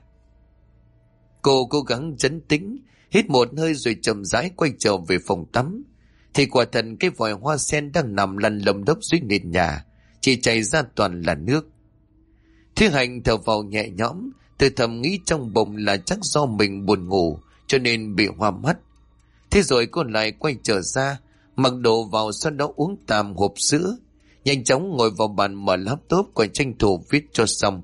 Cô cố gắng trấn tĩnh, hít một hơi rồi chậm rãi quay trở về phòng tắm, thì quả thật cái vòi hoa sen đang nằm lăn lông đốc dưới nền nhà, chỉ chảy ra toàn là nước. Thúy Hạnh thở vào nhẹ nhõm, tự thầm nghĩ trong bụng là chắc do mình buồn ngủ cho nên bị hoa mắt. Thế rồi cô lại quay trở ra, mặc đồ vào, sau đó uống tạm hộp sữa, nhanh chóng ngồi vào bàn mở laptop còn tranh thủ viết cho xong.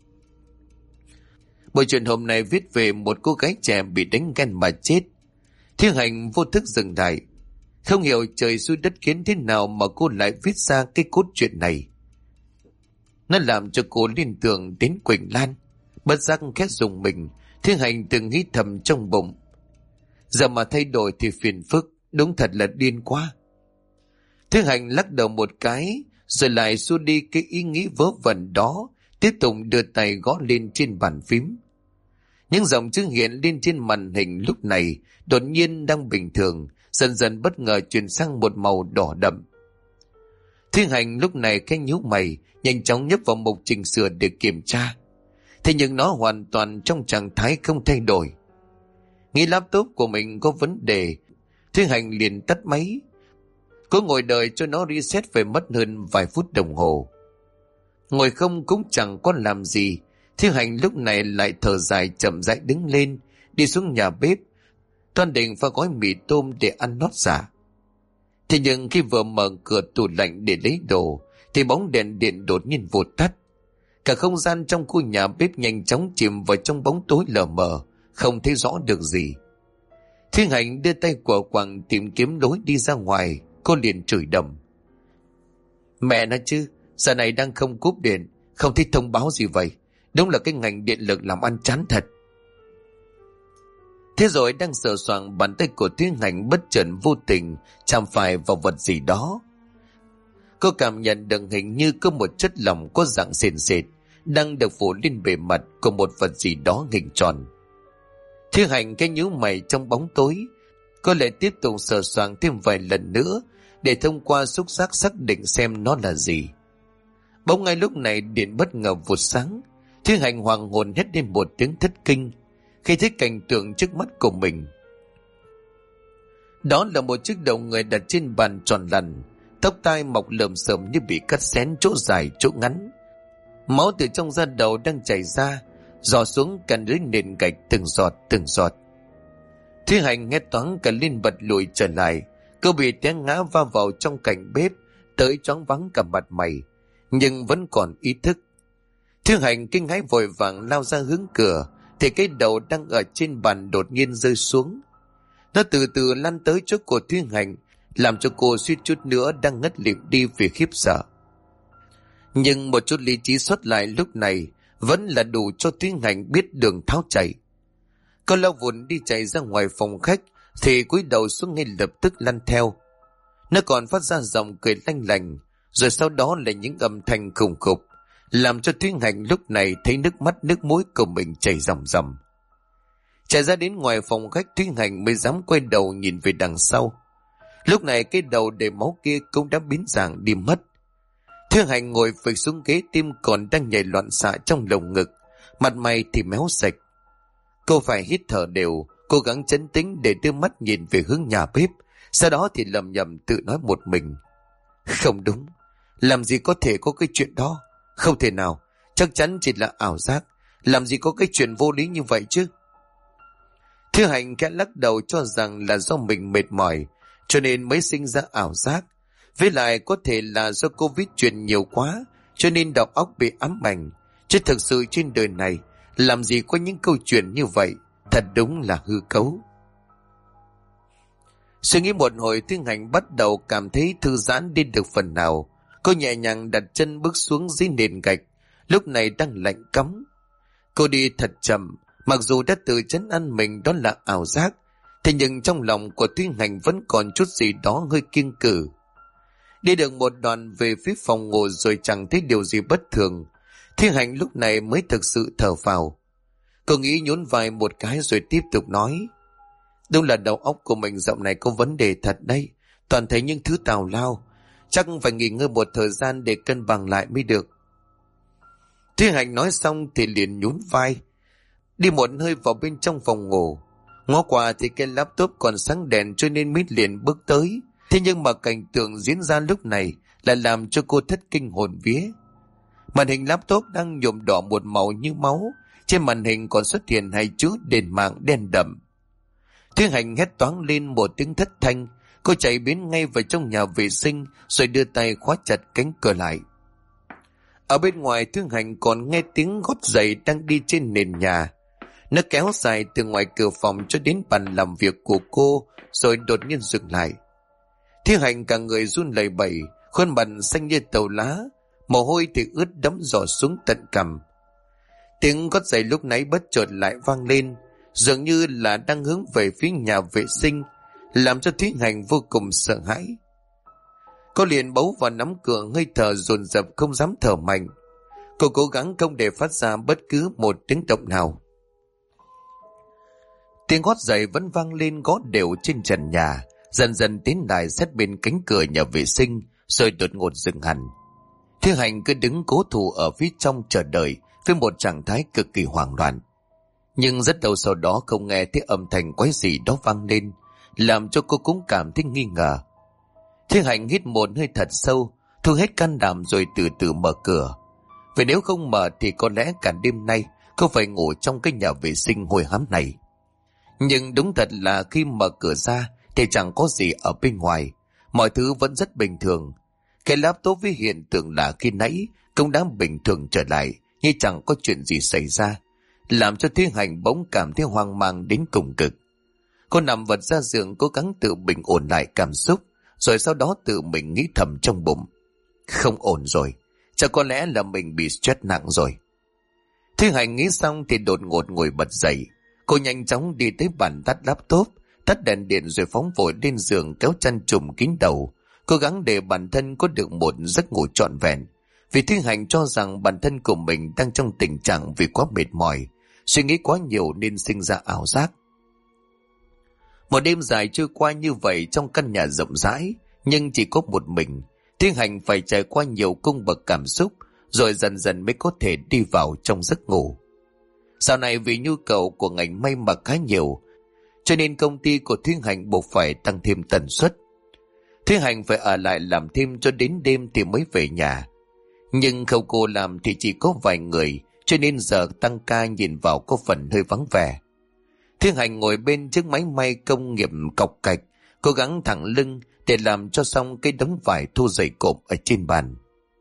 Buổi chuyện hôm nay viết về một cô gái trẻ bị đánh ghen mà chết. Thúy Hạnh vô thức dừng lại, không hiểu trời xui đất khiến thế nào mà cô lại viết ra cái cốt truyện này. Nó làm cho cô liên tưởng đến Quỳnh Lan. Bất giác khét dùng mình, Thúy Hạnh từng nghĩ thầm trong bụng: giờ mà thay đổi thì phiền phức, đúng thật là điên quá. Thúy Hạnh lắc đầu một cái, rồi lại xua đi cái ý nghĩ vớ vẩn đó, tiếp tục đưa tay gõ lên trên bàn phím. Những dòng chữ hiện lên trên màn hình lúc này đột nhiên đang bình thường, dần dần bất ngờ chuyển sang một màu đỏ đậm. Thúy Hạnh lúc này cái nhíu mày, nhanh chóng nhấp vào mục chỉnh sửa để kiểm tra. Thế nhưng nó hoàn toàn trong trạng thái không thay đổi. Nghĩ laptop của mình có vấn đề, Thúy Hạnh liền tắt máy. Cô ngồi đợi cho nó reset phải mất hơn vài phút đồng hồ. Ngồi không cũng chẳng có làm gì, Thúy Hạnh lúc này lại thở dài chậm rãi đứng lên, đi xuống nhà bếp, toan định pha gói mì tôm để ăn lót dạ. Thế nhưng khi vừa mở cửa tủ lạnh để lấy đồ, thì bóng đèn điện đột nhiên vụt tắt. Cả không gian trong khu nhà bếp nhanh chóng chìm vào trong bóng tối lờ mờ, không thấy rõ được gì. Thúy Hạnh đưa tay của quàng tìm kiếm lối đi ra ngoài, cô liền chửi đầm: mẹ nó chứ, giờ này đang không cúp điện, không thấy thông báo gì vậy? Đúng là cái ngành điện lực làm ăn chán thật. Thế rồi đang sờ soạng, bàn tay của Thúy Hạnh bất chợt vô tình chạm phải vào vật gì đó. Cô cảm nhận được hình như có một chất lỏng có dạng sền sệt đang được phủ lên bề mặt của một vật gì đó hình tròn. Thúy Hạnh cái nhíu mày trong bóng tối, cô lại tiếp tục sờ soạng thêm vài lần nữa để thông qua xúc giác xác định xem nó là gì. Bỗng ngay lúc này điện bất ngờ vụt sáng. Thúy Hạnh hoàng hồn hét lên một tiếng thất kinh khi thấy cảnh tượng trước mắt của mình. Đó là một chiếc đầu người đặt trên bàn tròn lằn, tóc tai mọc lởm xởm như bị cắt xén chỗ dài chỗ ngắn. Máu từ trong da đầu đang chảy ra, rò xuống cả dưới nền gạch từng giọt từng giọt. Thúy Hạnh nghe toáng cả lên bật lùi trở lại. Cô bị té ngã va vào trong cạnh bếp, tới choáng váng cả mặt mày, nhưng vẫn còn ý thức. Thúy Hạnh kinh hãi vội vàng lao ra hướng cửa, thì cái đầu đang ở trên bàn đột nhiên rơi xuống. Nó từ từ lăn tới chỗ của Thúy Hạnh, làm cho cô suýt chút nữa đang ngất lịm đi vì khiếp sợ. Nhưng một chút lý trí xuất lại lúc này vẫn là đủ cho Thúy Hạnh biết đường tháo chạy. Cô lao vụn đi chạy ra ngoài phòng khách, thì cúi đầu xuống ngay lập tức lăn theo. Nó còn phát ra giọng cười lanh lành, rồi sau đó là những âm thanh khủng khục, làm cho Thúy Hạnh lúc này thấy nước mắt nước mũi của mình chảy ròng ròng. Chạy ra đến ngoài phòng khách, Thúy Hạnh mới dám quay đầu nhìn về đằng sau. Lúc này cái đầu đầy máu kia cũng đã biến dạng đi mất. Thúy Hạnh ngồi phịch xuống ghế, tim còn đang nhảy loạn xạ trong lồng ngực, mặt mày thì méo sạch. Cô phải hít thở đều, cố gắng trấn tĩnh để đưa mắt nhìn về hướng nhà bếp, sau đó thì lầm nhầm tự nói một mình. Không đúng, làm gì có thể có cái chuyện đó, không thể nào, chắc chắn chỉ là ảo giác, làm gì có cái chuyện vô lý như vậy chứ. Thúy Hạnh khẽ lắc đầu cho rằng là do mình mệt mỏi cho nên mới sinh ra ảo giác. Với lại có thể là do Covid truyền nhiều quá cho nên đầu óc bị ám ảnh. Chứ thực sự trên đời này làm gì có những câu chuyện như vậy, thật đúng là hư cấu. Suy nghĩ một hồi, Thúy Hạnh bắt đầu cảm thấy thư giãn đi được phần nào. Cô nhẹ nhàng đặt chân bước xuống dưới nền gạch, lúc này đang lạnh cóng. Cô đi thật chậm, mặc dù đã tự trấn an mình đó là ảo giác, thế nhưng trong lòng của Thúy Hạnh vẫn còn chút gì đó hơi kiêng cự. Đi được một đoạn về phía phòng ngủ rồi chẳng thấy điều gì bất thường, Thúy Hạnh lúc này mới thực sự thở phào. Cô nghĩ nhún vai một cái rồi tiếp tục nói. Đúng là đầu óc của mình dạo này có vấn đề thật đây, toàn thấy những thứ tào lao, chắc phải nghỉ ngơi một thời gian để cân bằng lại mới được. Thúy Hạnh nói xong thì liền nhún vai, đi một hơi vào bên trong phòng ngủ. Ngó qua thì cái laptop còn sáng đèn cho nên mới liền bước tới. Thế nhưng mà cảnh tượng diễn ra lúc này lại làm cho cô thất kinh hồn vía. Màn hình laptop đang nhuộm đỏ một màu như máu, trên màn hình còn xuất hiện hai chữ đền mạng đen đậm. Thúy Hạnh hét toáng lên một tiếng thất thanh, cô chạy biến ngay vào trong nhà vệ sinh rồi đưa tay khóa chặt cánh cửa lại. Ở bên ngoài, Thúy Hạnh còn nghe tiếng gót giày đang đi trên nền nhà. Nó kéo dài từ ngoài cửa phòng cho đến bàn làm việc của cô rồi đột nhiên dừng lại. Thúy Hạnh cả người run lẩy bẩy, khuôn mặt xanh như tàu lá, mồ hôi thì ướt đẫm rỏ xuống tận cằm. Tiếng gót giày lúc nãy bất chợt lại vang lên, dường như là đang hướng về phía nhà vệ sinh, làm cho Thúy Hạnh vô cùng sợ hãi. Cô liền bấu vào nắm cửa, hơi thở dồn dập không dám thở mạnh. Cô cố gắng không để phát ra bất cứ một tiếng động nào. Tiếng gót giày vẫn vang lên gõ đều trên trần nhà, dần dần tiến lại sát bên cánh cửa nhà vệ sinh, rồi đột ngột dừng hẳn. Thúy Hạnh cứ đứng cố thủ ở phía trong chờ đợi với một trạng thái cực kỳ hoảng loạn. Nhưng rất lâu sau đó không nghe thấy âm thanh quái gì đó vang lên, làm cho cô cũng cảm thấy nghi ngờ. Thúy Hạnh hít một hơi thật sâu, thu hết can đảm rồi từ từ mở cửa. Vì nếu không mở thì có lẽ cả đêm nay cô phải ngủ trong cái nhà vệ sinh hôi hám này. Nhưng đúng thật là khi mở cửa ra thì chẳng có gì ở bên ngoài, mọi thứ vẫn rất bình thường. Cái laptop với hiện tượng là khi nãy cũng đã bình thường trở lại, như chẳng có chuyện gì xảy ra, làm cho Thúy Hạnh bỗng cảm thấy hoang mang đến cùng cực. Cô nằm vật ra giường cố gắng tự bình ổn lại cảm xúc, rồi sau đó tự mình nghĩ thầm trong bụng. Không ổn rồi, chắc có lẽ là mình bị stress nặng rồi. Thúy Hạnh nghĩ xong thì đột ngột ngồi bật dậy. Cô nhanh chóng đi tới bàn tắt laptop, tắt đèn điện rồi phóng vội lên giường kéo chăn trùm kín đầu, cố gắng để bản thân có được một giấc ngủ trọn vẹn. Vì Thúy Hạnh cho rằng bản thân của mình đang trong tình trạng vì quá mệt mỏi, suy nghĩ quá nhiều nên sinh ra ảo giác. Một đêm dài trôi qua như vậy trong căn nhà rộng rãi, nhưng chỉ có một mình. Thúy Hạnh phải trải qua nhiều cung bậc cảm xúc, rồi dần dần mới có thể đi vào trong giấc ngủ. Sau này vì nhu cầu của ngành may mặc khá nhiều, cho nên công ty của Thúy Hạnh buộc phải tăng thêm tần suất. Thúy Hạnh phải ở lại làm thêm cho đến đêm thì mới về nhà. Nhưng khâu cô làm thì chỉ có vài người, cho nên giờ tăng ca nhìn vào có phần hơi vắng vẻ. Thúy Hạnh ngồi bên chiếc máy may công nghiệp cọc cạch, cố gắng thẳng lưng để làm cho xong cái đống vải thu dày cộm ở trên bàn.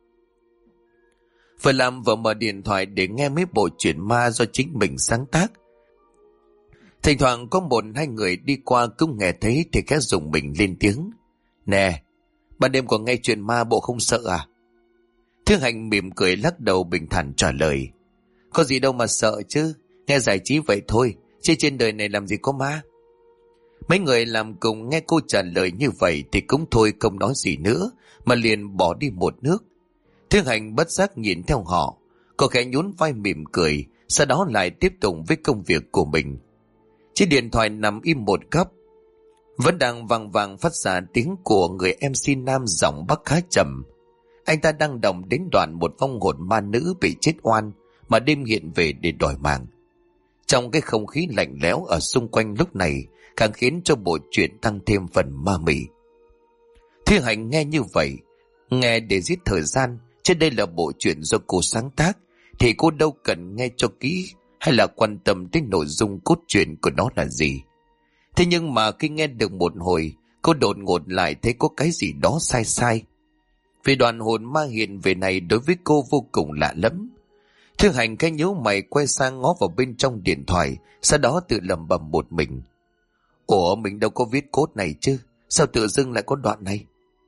Vừa làm vừa mở điện thoại để nghe mấy bộ truyện ma do chính mình sáng tác. Thỉnh thoảng có một hai người đi qua cũng nghe thấy thì khẽ rùng mình lên tiếng. Nè, ban đêm còn nghe chuyện ma bộ không sợ à? Thúy Hạnh mỉm cười lắc đầu bình thản trả lời. Có gì đâu mà sợ chứ, nghe giải trí vậy thôi, chứ trên đời này làm gì có ma. Mấy người làm cùng nghe cô trả lời như vậy thì cũng thôi không nói gì nữa, mà liền bỏ đi một nước. Thúy Hạnh bất giác nhìn theo họ, cô khẽ nhún vai mỉm cười, sau đó lại tiếp tục với công việc của mình. Chiếc điện thoại nằm im một góc, vẫn đang vang vang phát ra tiếng của người MC nam giọng Bắc khá trầm. Anh ta đang động đến đoạn một vong hồn ma nữ bị chết oan mà đêm hiện về để đòi mạng. Trong cái không khí lạnh lẽo ở xung quanh lúc này càng khiến cho bộ truyện tăng thêm phần ma mị. Thúy Hạnh nghe như vậy, nghe để giết thời gian, chứ đây là bộ truyện do cô sáng tác, thì cô đâu cần nghe cho kỹ hay là quan tâm đến nội dung cốt truyện của nó là gì. Thế nhưng mà khi nghe được một hồi, cô đột ngột lại thấy có cái gì đó sai sai. Vì đoàn hồn ma hiện về này đối với cô vô cùng lạ lẫm. Thúy Hạnh cái nhíu mày quay sang ngó vào bên trong điện thoại, sau đó tự lẩm bẩm một mình. Ủa, mình đâu có viết cốt này chứ, sao tự dưng lại có đoạn này?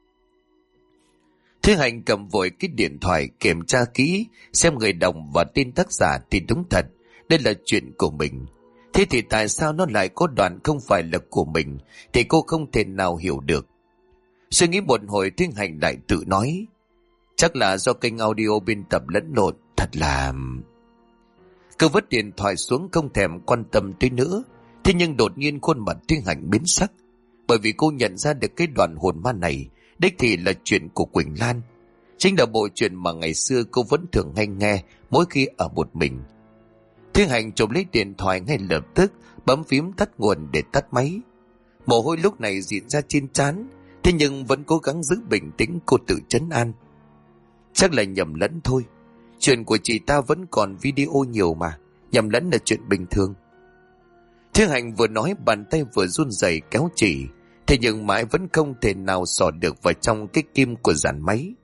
Thúy Hạnh cầm vội cái điện thoại kiểm tra kỹ xem người đọc và tên tác giả thì đúng thật, đây là chuyện của mình. Thế thì tại sao nó lại có đoạn không phải là của mình thì cô không thể nào hiểu được. Suy nghĩ một hồi, Thúy Hạnh lại tự nói, chắc là do kênh audio biên tập lẫn lộn, thật là... Cô vứt điện thoại xuống không thèm quan tâm tới nữa. Thế nhưng đột nhiên khuôn mặt Thúy Hạnh biến sắc, bởi vì cô nhận ra được cái đoạn hồn ma này đích thị là chuyện của Quỳnh Lan. Chính là bộ chuyện mà ngày xưa cô vẫn thường hay nghe mỗi khi ở một mình. Thúy Hạnh chụp lấy điện thoại ngay lập tức, bấm phím tắt nguồn để tắt máy. Mồ hôi lúc này diễn ra trên trán, thế nhưng vẫn cố gắng giữ bình tĩnh. Cô tự trấn an, chắc là nhầm lẫn thôi, chuyện của chị ta vẫn còn video nhiều mà, nhầm lẫn là chuyện bình thường. Thúy Hạnh vừa nói bàn tay vừa run rẩy kéo chỉ, thế nhưng mãi vẫn không thể nào xỏ được vào trong cái kim của dàn máy.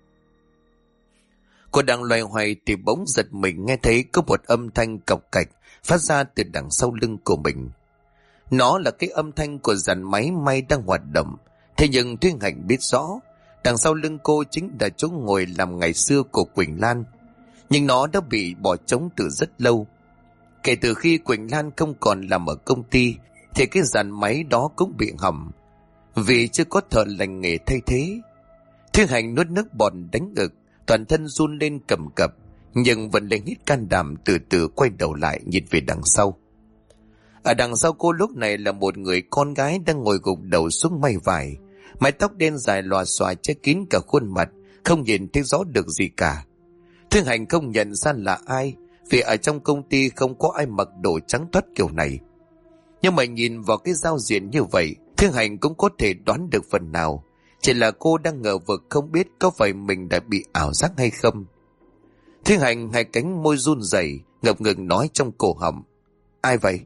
Cô đang loay hoay thì bỗng giật mình nghe thấy có một âm thanh cộc cạch phát ra từ đằng sau lưng của mình. Nó là cái âm thanh của dàn máy may đang hoạt động. Thế nhưng Thúy Hạnh biết rõ đằng sau lưng cô chính là chỗ ngồi làm ngày xưa của Quỳnh Lan, nhưng nó đã bị bỏ trống từ rất lâu. Kể từ khi Quỳnh Lan không còn làm ở công ty thì cái dàn máy đó cũng bị hỏng, vì chưa có thợ lành nghề thay thế. Thúy Hạnh nuốt nước bọt đánh ngực, toàn thân run lên cầm cập, nhưng vẫn lấy hết can đảm từ từ quay đầu lại nhìn về đằng sau. Ở đằng sau cô lúc này là một người con gái đang ngồi gục đầu xuống may vải, mái tóc đen dài lòa xòa che kín cả khuôn mặt, không nhìn thấy rõ được gì cả. Thúy Hạnh không nhận ra là ai, vì ở trong công ty không có ai mặc đồ trắng toát kiểu này. Nhưng mà nhìn vào cái giao diện như vậy, Thúy Hạnh cũng có thể đoán được phần nào. Chỉ là cô đang ngờ vực không biết có phải mình đã bị ảo giác hay không. Thúy Hạnh hai cánh môi run rẩy, ngập ngừng nói trong cổ họng, ai vậy?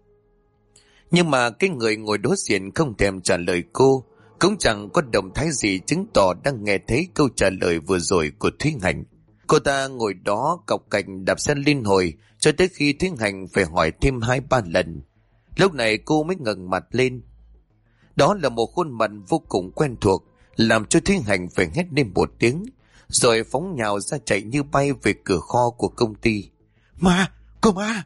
Nhưng mà cái người ngồi đối diện không thèm trả lời cô, cũng chẳng có động thái gì chứng tỏ đang nghe thấy câu trả lời vừa rồi của Thúy Hạnh. Cô ta ngồi đó cọc cành đạp xe liên hồi cho tới khi Thúy Hạnh phải hỏi thêm 2-3 lần. Lúc này cô mới ngẩng mặt lên. Đó là một khuôn mặt vô cùng quen thuộc, làm cho Thúy Hạnh phải hét lên một tiếng, rồi phóng nhào ra chạy như bay về cửa kho của công ty. Ma! Cô ma!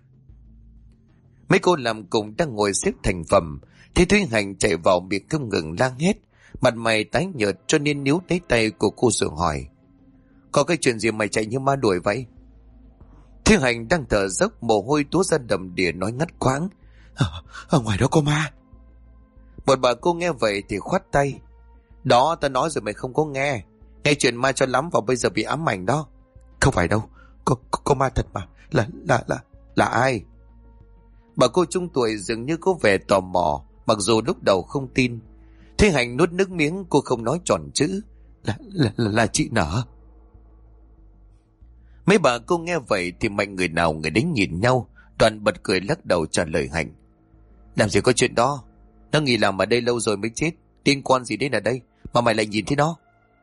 Mấy cô làm cùng đang ngồi xếp thành phẩm, thì Thúy Hạnh chạy vào miệng không ngừng la hét, mặt mày tái nhợt cho nên níu lấy tay của cô rồi hỏi, có cái chuyện gì mày chạy như ma đuổi vậy? Thúy Hạnh đang thở dốc, mồ hôi túa ra đầm đìa nói ngắt quãng, ở ngoài đó có ma. Một bà cô nghe vậy thì khoát tay, đó ta nói rồi mày không có nghe, nghe chuyện ma cho lắm và bây giờ bị ám ảnh đó. Không phải đâu, có ma thật mà, là ai? Bà cô trung tuổi dường như có vẻ tò mò, mặc dù lúc đầu không tin. Thúy Hạnh nuốt nước miếng, cô không nói tròn chữ. Là chị Nở. Mấy bà cô nghe vậy thì mạnh người nào người đấy nhìn nhau, toàn bật cười lắc đầu trả lời Hạnh. Làm gì có chuyện đó, nó nghỉ làm ở đây lâu rồi mới chết, liên quan gì đến ở đây mà mày lại nhìn thấy nó.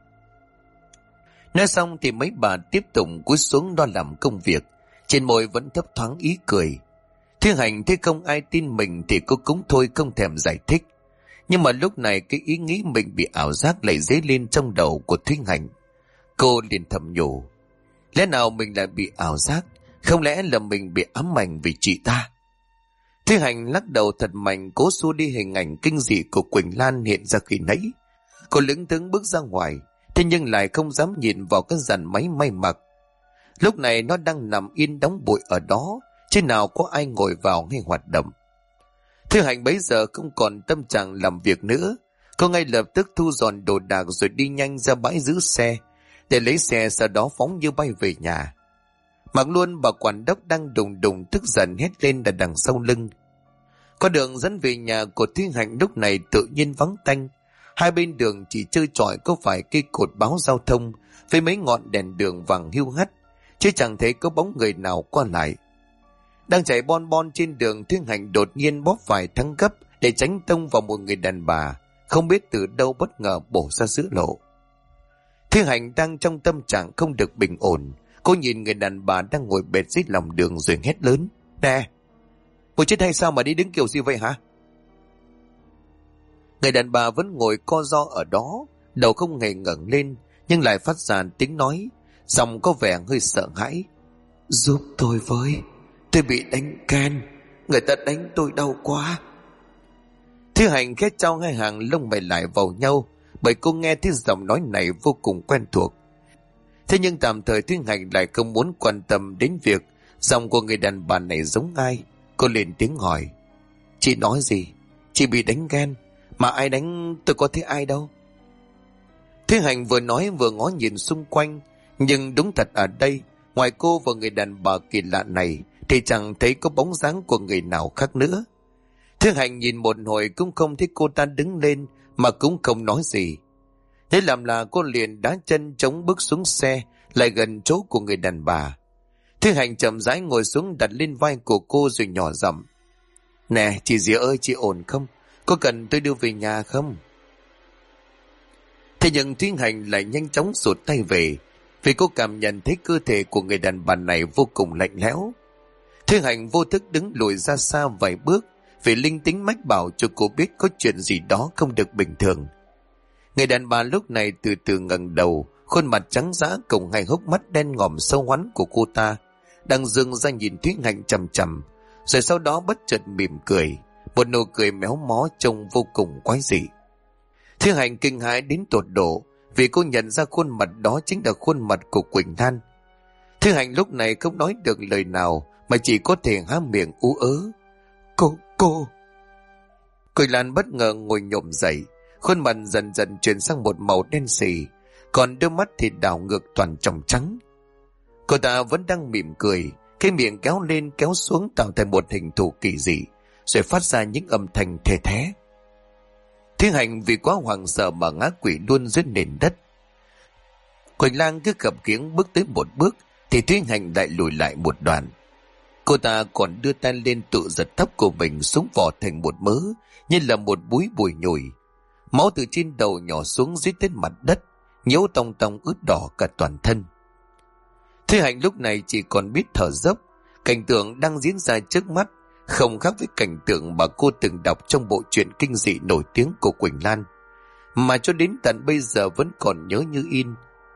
Nói xong thì mấy bà tiếp tục cúi xuống lo làm công việc, trên môi vẫn thấp thoáng ý cười. Thúy Hạnh thấy không ai tin mình thì cô cũng thôi không thèm giải thích. Nhưng mà lúc này cái ý nghĩ mình bị ảo giác lại dấy lên trong đầu của Thúy Hạnh. Cô liền thầm nhủ, lẽ nào mình lại bị ảo giác, không lẽ là mình bị ám ảnh vì chị ta. Thúy Hạnh lắc đầu thật mạnh, cố xua đi hình ảnh kinh dị của Quỳnh Lan hiện ra khi nãy. Cô lững thững bước ra ngoài, thế nhưng lại không dám nhìn vào cái dàn máy may mặc. Lúc này nó đang nằm yên đóng bụi ở đó, chứ nào có ai ngồi vào hay hoạt động. Thúy Hạnh bấy giờ không còn tâm trạng làm việc nữa. Cô ngay lập tức thu dọn đồ đạc rồi đi nhanh ra bãi giữ xe, để lấy xe sau đó phóng như bay về nhà. Mặc luôn bà quản đốc đang đùng đùng tức giận hét lên ở đằng sau lưng. Con đường dẫn về nhà của Thúy Hạnh lúc này tự nhiên vắng tanh. Hai bên đường chỉ trơ trọi có vài cây cột báo giao thông với mấy ngọn đèn đường vàng hiu hắt, chứ chẳng thấy có bóng người nào qua lại. Đang chạy bon bon trên đường, Thúy Hạnh đột nhiên bóp phải thắng gấp để tránh tông vào một người đàn bà không biết từ đâu bất ngờ bổ ra giữa lộ. Thúy Hạnh đang trong tâm trạng không được bình ổn. Cô nhìn người đàn bà đang ngồi bệt dưới lòng đường rồi hét lớn. Nè, cô chết hay sao mà đi đứng kiểu gì vậy hả? Người đàn bà vẫn ngồi co ro ở đó, đầu không hề ngẩng lên, nhưng lại phát ra tiếng nói, giọng có vẻ hơi sợ hãi. Giúp tôi với, tôi bị đánh can, người ta đánh tôi đau quá. Thúy Hạnh khét trao hai hàng lông mày lại vào nhau, bởi cô nghe thấy giọng nói này vô cùng quen thuộc. Thế nhưng tạm thời Thúy Hạnh lại không muốn quan tâm đến việc giọng của người đàn bà này giống ai. Cô lên tiếng hỏi. Chị nói gì? Chị bị đánh ghen. Mà ai đánh, tôi có thấy ai đâu. Thúy Hạnh vừa nói vừa ngó nhìn xung quanh. Nhưng đúng thật ở đây, ngoài cô và người đàn bà kỳ lạ này thì chẳng thấy có bóng dáng của người nào khác nữa. Thúy Hạnh nhìn một hồi cũng không thấy cô ta đứng lên, mà cũng không nói gì. Thế làm là cô liền đá chân chống bước xuống xe, lại gần chỗ của người đàn bà. Thúy Hạnh chậm rãi ngồi xuống đặt lên vai của cô rồi nhỏ giọng. Nè chị dì ơi, chị ổn không? Có cần tôi đưa về nhà không? Thế nhưng Thúy Hạnh lại nhanh chóng rụt tay về, vì cô cảm nhận thấy cơ thể của người đàn bà này vô cùng lạnh lẽo. Thúy Hạnh vô thức đứng lùi ra xa vài bước, vì linh tính mách bảo cho cô biết có chuyện gì đó không được bình thường. Người đàn bà lúc này từ từ ngẩng đầu, khuôn mặt trắng dã cùng hai hốc mắt đen ngòm sâu hoắm của cô ta đang dừng ra nhìn Thúy Hạnh chằm chằm, rồi sau đó bất chợt mỉm cười, một nụ cười méo mó trông vô cùng quái dị. Thúy Hạnh kinh hãi đến tột độ, vì cô nhận ra khuôn mặt đó chính là khuôn mặt của Quỳnh Lan. Thúy Hạnh lúc này không nói được lời nào, mà chỉ có thể há miệng ú ớ. Cô. Quỳnh Lan bất ngờ ngồi nhổm dậy, khuôn mặt dần dần chuyển sang một màu đen sì, còn đôi mắt thì đảo ngược toàn tròng trắng. Cô ta vẫn đang mỉm cười, cái miệng kéo lên kéo xuống tạo thành một hình thù kỳ dị, rồi phát ra những âm thanh thê thé. Thúy Hạnh vì quá hoảng sợ mà ngã quỵ luôn dưới nền đất. Quỳnh Lan cứ khập khiễng bước tới một bước thì Thúy Hạnh lại lùi lại một đoạn. Cô ta còn đưa tay lên tự giật tóc của mình xuống vỏ thành một mớ, như là một búi bùi nhùi. Máu từ trên đầu nhỏ xuống dưới tới mặt đất, nhiễu tông tông ướt đỏ cả toàn thân. Thúy Hạnh lúc này chỉ còn biết thở dốc. Cảnh tượng đang diễn ra trước mắt không khác với cảnh tượng mà cô từng đọc trong bộ truyện kinh dị nổi tiếng của Quỳnh Lan, mà cho đến tận bây giờ vẫn còn nhớ như in.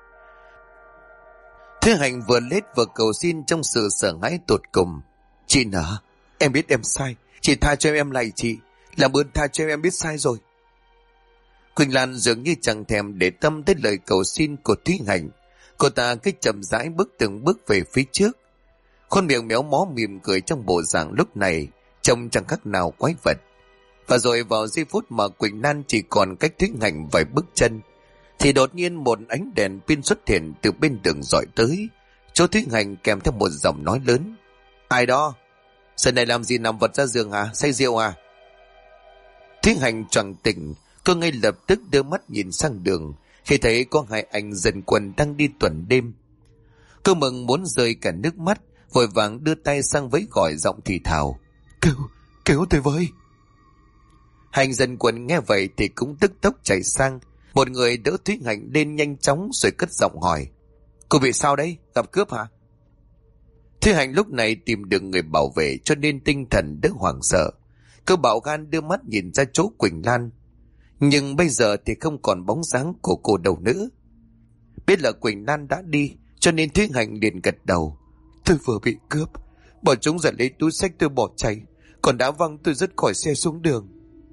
Thúy Hạnh vừa lết vừa cầu xin trong sự sợ hãi tột cùng. Chị Nở, em biết em sai, chị tha cho em lại chị, làm ơn tha cho em biết sai rồi. Quỳnh Lan dường như chẳng thèm để tâm tới lời cầu xin của Thúy Hạnh. Cô ta cứ chậm rãi bước từng bước về phía trước, khuôn miệng méo mó mỉm cười trong bộ dạng lúc này trông chẳng khác nào quái vật. Và rồi vào giây phút mà Quỳnh Lan chỉ còn cách Thúy Hạnh vài bước chân, thì đột nhiên một ánh đèn pin xuất hiện từ bên đường dọi tới chỗ Thúy Hạnh, kèm theo một giọng nói lớn. Ai đó? Giờ này làm gì nằm vật ra giường hả? Say rượu à? Thúy Hạnh choàng tỉnh, cô ngay lập tức đưa mắt nhìn sang đường khi thấy có hai anh dân quân đang đi tuần đêm. Cô mừng muốn rơi cả nước mắt, vội vàng đưa tay sang vẫy gọi giọng thì thào: Cứu tôi với. Hai anh dân quân nghe vậy thì cũng tức tốc chạy sang. Một người đỡ Thúy Hạnh lên nhanh chóng rồi cất giọng hỏi: Cô bị sao đấy? Gặp cướp hả? Thúy Hạnh lúc này tìm được người bảo vệ cho nên tinh thần đỡ hoảng sợ. Cô bạo gan đưa mắt nhìn ra chỗ Quỳnh Lan, nhưng bây giờ thì không còn bóng dáng của cô đâu nữa. Biết là Quỳnh Lan đã đi cho nên Thúy Hạnh liền gật đầu: Tôi vừa bị cướp, bọn chúng giật lấy túi xách tôi bỏ chạy, còn đã văng tôi rớt khỏi xe xuống đường.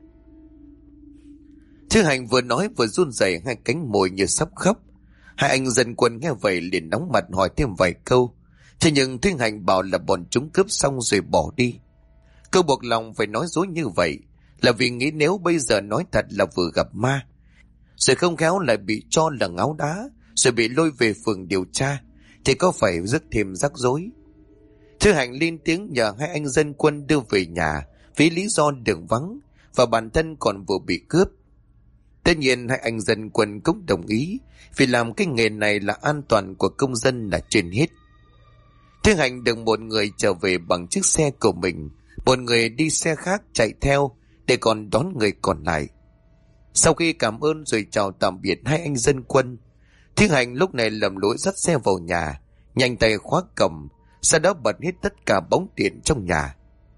Thúy Hạnh vừa nói vừa run rẩy hai cánh môi như sắp khóc. Hai anh dân quân nghe vậy liền nóng mặt hỏi thêm vài câu. Thế nhưng Thúy Hạnh bảo là bọn chúng cướp xong rồi bỏ đi. Cô buộc lòng phải nói dối như vậy là vì nghĩ nếu bây giờ nói thật là vừa gặp ma, rồi không khéo lại bị cho là ngáo đá, rồi bị lôi về phường điều tra, thì có phải rất thêm rắc rối. Thúy Hạnh lên tiếng nhờ hai anh dân quân đưa về nhà vì lý do đường vắng và bản thân còn vừa bị cướp. Tất nhiên hai anh dân quân cũng đồng ý, vì làm cái nghề này là an toàn của công dân là trên hết. Thúy Hạnh được một người trở về bằng chiếc xe của mình, một người đi xe khác chạy theo để còn đón người còn lại. Sau khi cảm ơn rồi chào tạm biệt hai anh dân quân, Thúy Hạnh lúc này lầm lũi dắt xe vào nhà, nhanh tay khóa cổng, sau đó bật hết tất cả bóng điện trong nhà.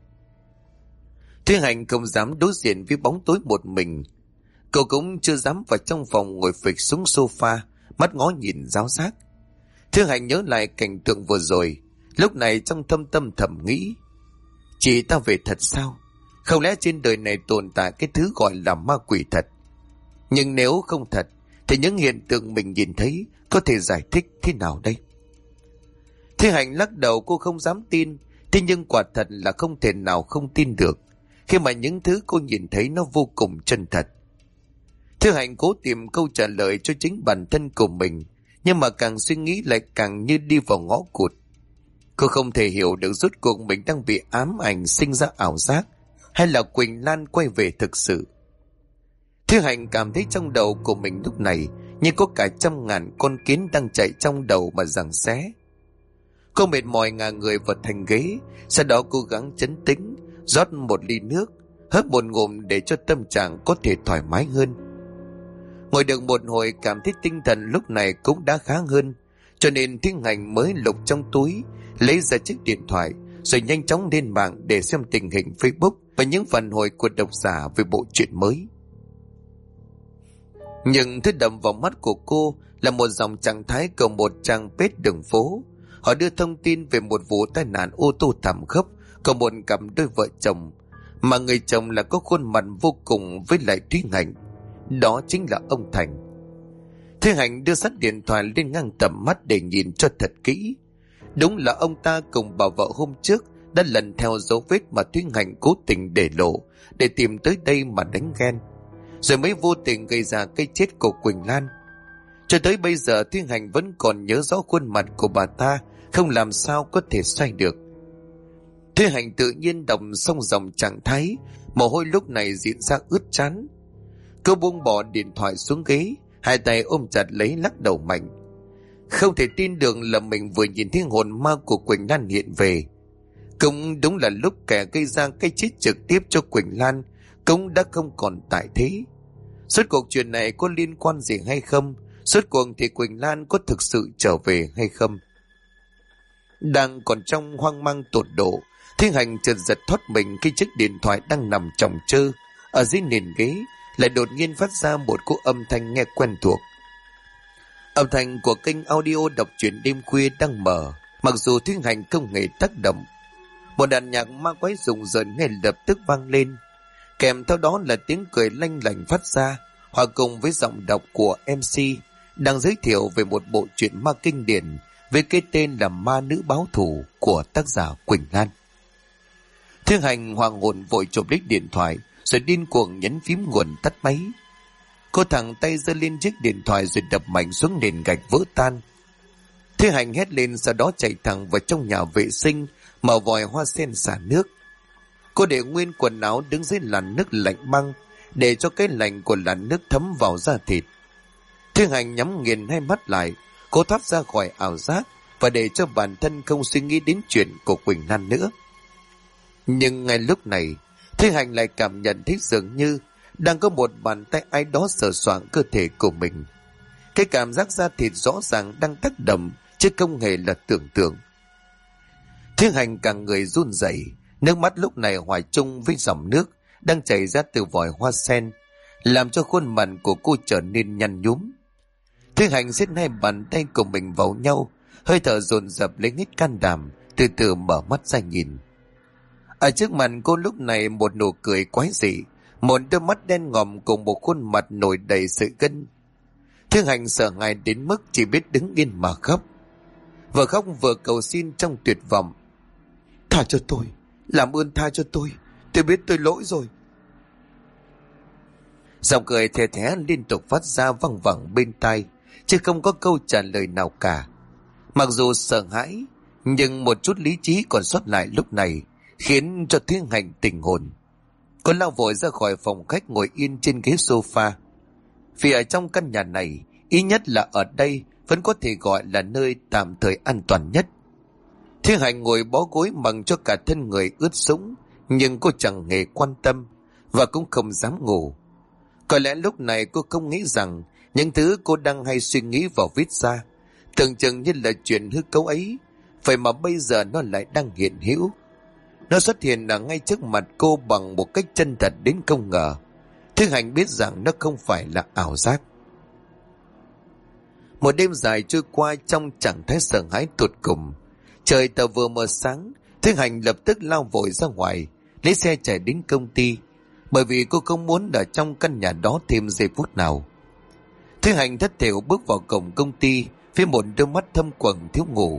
Thúy Hạnh không dám đối diện với bóng tối một mình. Cô cũng chưa dám vào trong phòng ngồi phịch xuống sofa, mắt ngó nhìn giáo giác. Thúy Hạnh nhớ lại cảnh tượng vừa rồi, lúc này trong thâm tâm thầm nghĩ: Chị ta về thật sao? Không lẽ trên đời này tồn tại cái thứ gọi là ma quỷ thật? Nhưng nếu không thật, thì những hiện tượng mình nhìn thấy có thể giải thích thế nào đây? Thúy Hạnh lắc đầu, cô không dám tin. Thế nhưng quả thật là không thể nào không tin được, khi mà những thứ cô nhìn thấy nó vô cùng chân thật. Thúy Hạnh cố tìm câu trả lời cho chính bản thân của mình, nhưng mà càng suy nghĩ lại càng như đi vào ngõ cụt. Cô không thể hiểu được rốt cuộc mình đang bị ám ảnh, sinh ra ảo giác, hay là Quỳnh Lan quay về thực sự. Thúy Hạnh cảm thấy trong đầu của mình lúc này như có cả trăm ngàn con kiến đang chạy trong đầu mà giằng xé. Cô mệt mỏi ngả người vào thành ghế, sau đó cố gắng trấn tĩnh, rót một ly nước, hớp một ngụm để cho tâm trạng có thể thoải mái hơn. Ngồi được một hồi cảm thấy tinh thần lúc này cũng đã khá hơn, cho nên Thúy Hạnh mới lục trong túi, lấy ra chiếc điện thoại, rồi nhanh chóng lên mạng để xem tình hình Facebook và những phản hồi của độc giả về bộ truyện mới. Nhưng thứ đập vào mắt của cô là một dòng trạng thái của một trang page đường phố. Họ đưa thông tin về một vụ tai nạn ô tô thảm khốc của một cặp đôi vợ chồng, mà người chồng là có khuôn mặt vô cùng với lại Thúy Hạnh. Đó chính là ông Thành. Thúy Hạnh đưa sát điện thoại lên ngang tầm mắt để nhìn cho thật kỹ. Đúng là ông ta cùng bà vợ hôm trước đã lần theo dấu vết mà Thúy Hạnh cố tình để lộ, để tìm tới đây mà đánh ghen, rồi mới vô tình gây ra cái chết của Quỳnh Lan. Cho tới bây giờ Thúy Hạnh vẫn còn nhớ rõ khuôn mặt của bà ta, không làm sao có thể xoay được. Thúy Hạnh tự nhiên đọc xong dòng trạng thái, mồ hôi lúc này diễn ra ướt trán. Cô buông bỏ điện thoại xuống ghế, hai tay ôm chặt lấy, lắc đầu mạnh. Không thể tin được là mình vừa nhìn thấy hồn ma của Quỳnh Lan hiện về. Cũng đúng là lúc kẻ gây ra cái chết trực tiếp cho Quỳnh Lan cũng đã không còn tại thế. Suốt cuộc chuyện này có liên quan gì hay không? Suốt cuộc thì Quỳnh Lan có thực sự trở về hay không? Đang còn trong hoang mang tột độ, Thúy Hạnh chợt giật thoát mình khi chiếc điện thoại đang nằm chồng chơ ở dưới nền ghế lại đột nhiên phát ra một cú âm thanh nghe quen thuộc. Âm thanh của kênh audio đọc truyện đêm khuya đang mở, mặc dù Thúy Hạnh không hề tác động. Một đoạn nhạc ma quái rùng rợn ngay lập tức vang lên, kèm theo đó là tiếng cười lanh lảnh phát ra, hòa cùng với giọng đọc của MC đang giới thiệu về một bộ truyện ma kinh điển với cái tên là Ma Nữ Báo Thù của tác giả Quỳnh Lan. Thúy Hạnh hoàng hồn vội chụp lấy điện thoại rồi điên cuồng nhấn phím nguồn tắt máy. Cô thẳng tay giơ lên chiếc điện thoại rồi đập mạnh xuống nền gạch vỡ tan. Thúy Hạnh hét lên, sau đó chạy thẳng vào trong nhà vệ sinh mở vòi hoa sen xả nước. Cô để nguyên quần áo đứng dưới làn nước lạnh băng, để cho cái lạnh của làn nước thấm vào da thịt. Thiên Hành nhắm nghiền hai mắt lại, cố thoát ra khỏi ảo giác và để cho bản thân không suy nghĩ đến chuyện của Quỳnh Lan nữa. Nhưng ngay lúc này, Thiên Hành lại cảm nhận thấy dường như đang có một bàn tay ai đó sờ soạng cơ thể của mình. Cái cảm giác da thịt rõ ràng đang tác động, chứ không hề là tưởng tượng. Thiên Hành càng người run rẩy, nước mắt lúc này hòa chung với dòng nước đang chảy ra từ vòi hoa sen, làm cho khuôn mặt của cô trở nên nhăn nhúm. Thiên Hành siết hai bàn tay của mình vào nhau, hơi thở dồn dập lấy hết can đảm, từ từ mở mắt ra nhìn. Ở trước mặt cô lúc này một nụ cười quái dị, một đôi mắt đen ngòm cùng một khuôn mặt nổi đầy sợi gân. Thiên Hành sợ hãi đến mức chỉ biết đứng yên mà khóc. Vừa khóc vừa cầu xin trong tuyệt vọng. Tha cho tôi, làm ơn tha cho tôi biết tôi lỗi rồi. Giọng cười thè thé liên tục phát ra văng vẳng bên tai, chứ không có câu trả lời nào cả. Mặc dù sợ hãi, nhưng một chút lý trí còn sót lại lúc này khiến cho Thiên Hành tỉnh hồn. Cô lao vội ra khỏi phòng khách, ngồi yên trên ghế sofa. Vì ở trong căn nhà này, ít nhất là ở đây vẫn có thể gọi là nơi tạm thời an toàn nhất. Thiên Hành ngồi bó gối mặc cho cả thân người ướt sũng, nhưng cô chẳng hề quan tâm và cũng không dám ngủ. Có lẽ lúc này cô không nghĩ rằng những thứ cô đang hay suy nghĩ vào viết ra, tưởng chừng như là chuyện hư cấu ấy, vậy mà bây giờ nó lại đang hiện hữu. Nó xuất hiện ở ngay trước mặt cô bằng một cách chân thật đến không ngờ. Thiên Hành biết rằng nó không phải là ảo giác. Một đêm dài trôi qua trong trạng thái sợ hãi tột cùng. Trời tờ vừa mờ sáng, Thiên Hành lập tức lao vội ra ngoài, lấy xe chạy đến công ty, bởi vì cô không muốn ở trong căn nhà đó thêm giây phút nào. Thiên Hành thất thểu bước vào cổng công ty với một đôi mắt thâm quầng thiếu ngủ.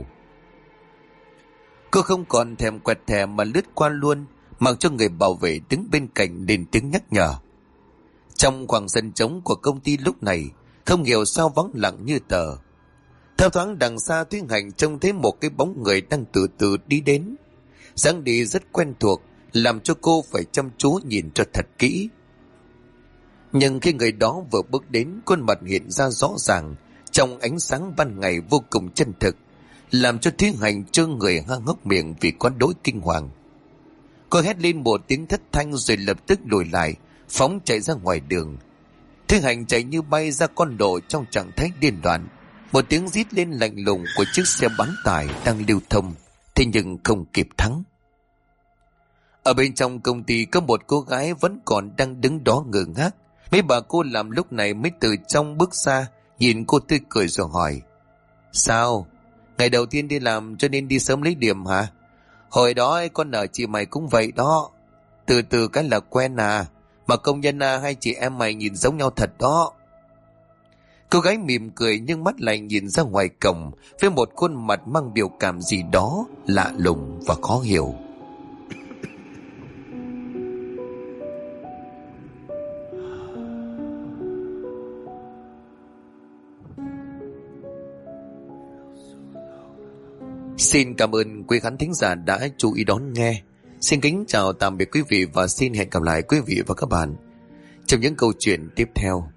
Cô không còn thèm quẹt thẻ mà lướt qua luôn, mặc cho người bảo vệ đứng bên cạnh lên tiếng nhắc nhở. Trong khoảng sân trống của công ty lúc này, không hiểu sao vắng lặng như tờ. Theo thoáng đằng xa, Thiên Hành trông thấy một cái bóng người đang từ từ đi đến. Dáng đi rất quen thuộc, làm cho cô phải chăm chú nhìn cho thật kỹ. Nhưng khi người đó vừa bước đến, khuôn mặt hiện ra rõ ràng trong ánh sáng ban ngày vô cùng chân thực, làm cho Thiên Hành trương người há hốc miệng vì quá đỗi kinh hoàng. Cô hét lên một tiếng thất thanh rồi lập tức lùi lại, phóng chạy ra ngoài đường. Thiên Hành chạy như bay ra con lộ trong trạng thái điên loạn. Một tiếng rít lên lạnh lùng của chiếc xe bán tải đang lưu thông, thế nhưng không kịp thắng. Ở bên trong công ty có một cô gái vẫn còn đang đứng đó ngơ ngác. Mấy bà cô làm lúc này mới từ trong bước ra, nhìn cô tươi cười rồi hỏi: Sao? Ngày đầu tiên đi làm cho nên đi sớm lấy điểm hả? Hồi đó con nợ chị mày cũng vậy đó. Từ từ cái là quen à. Mà công nhân à, hai chị em mày nhìn giống nhau thật đó. Cô gái mỉm cười nhưng mắt lại nhìn ra ngoài cổng với một khuôn mặt mang biểu cảm gì đó lạ lùng và khó hiểu. Xin cảm ơn quý khán thính giả đã chú ý đón nghe. Xin kính chào tạm biệt quý vị và xin hẹn gặp lại quý vị và các bạn trong những câu chuyện tiếp theo.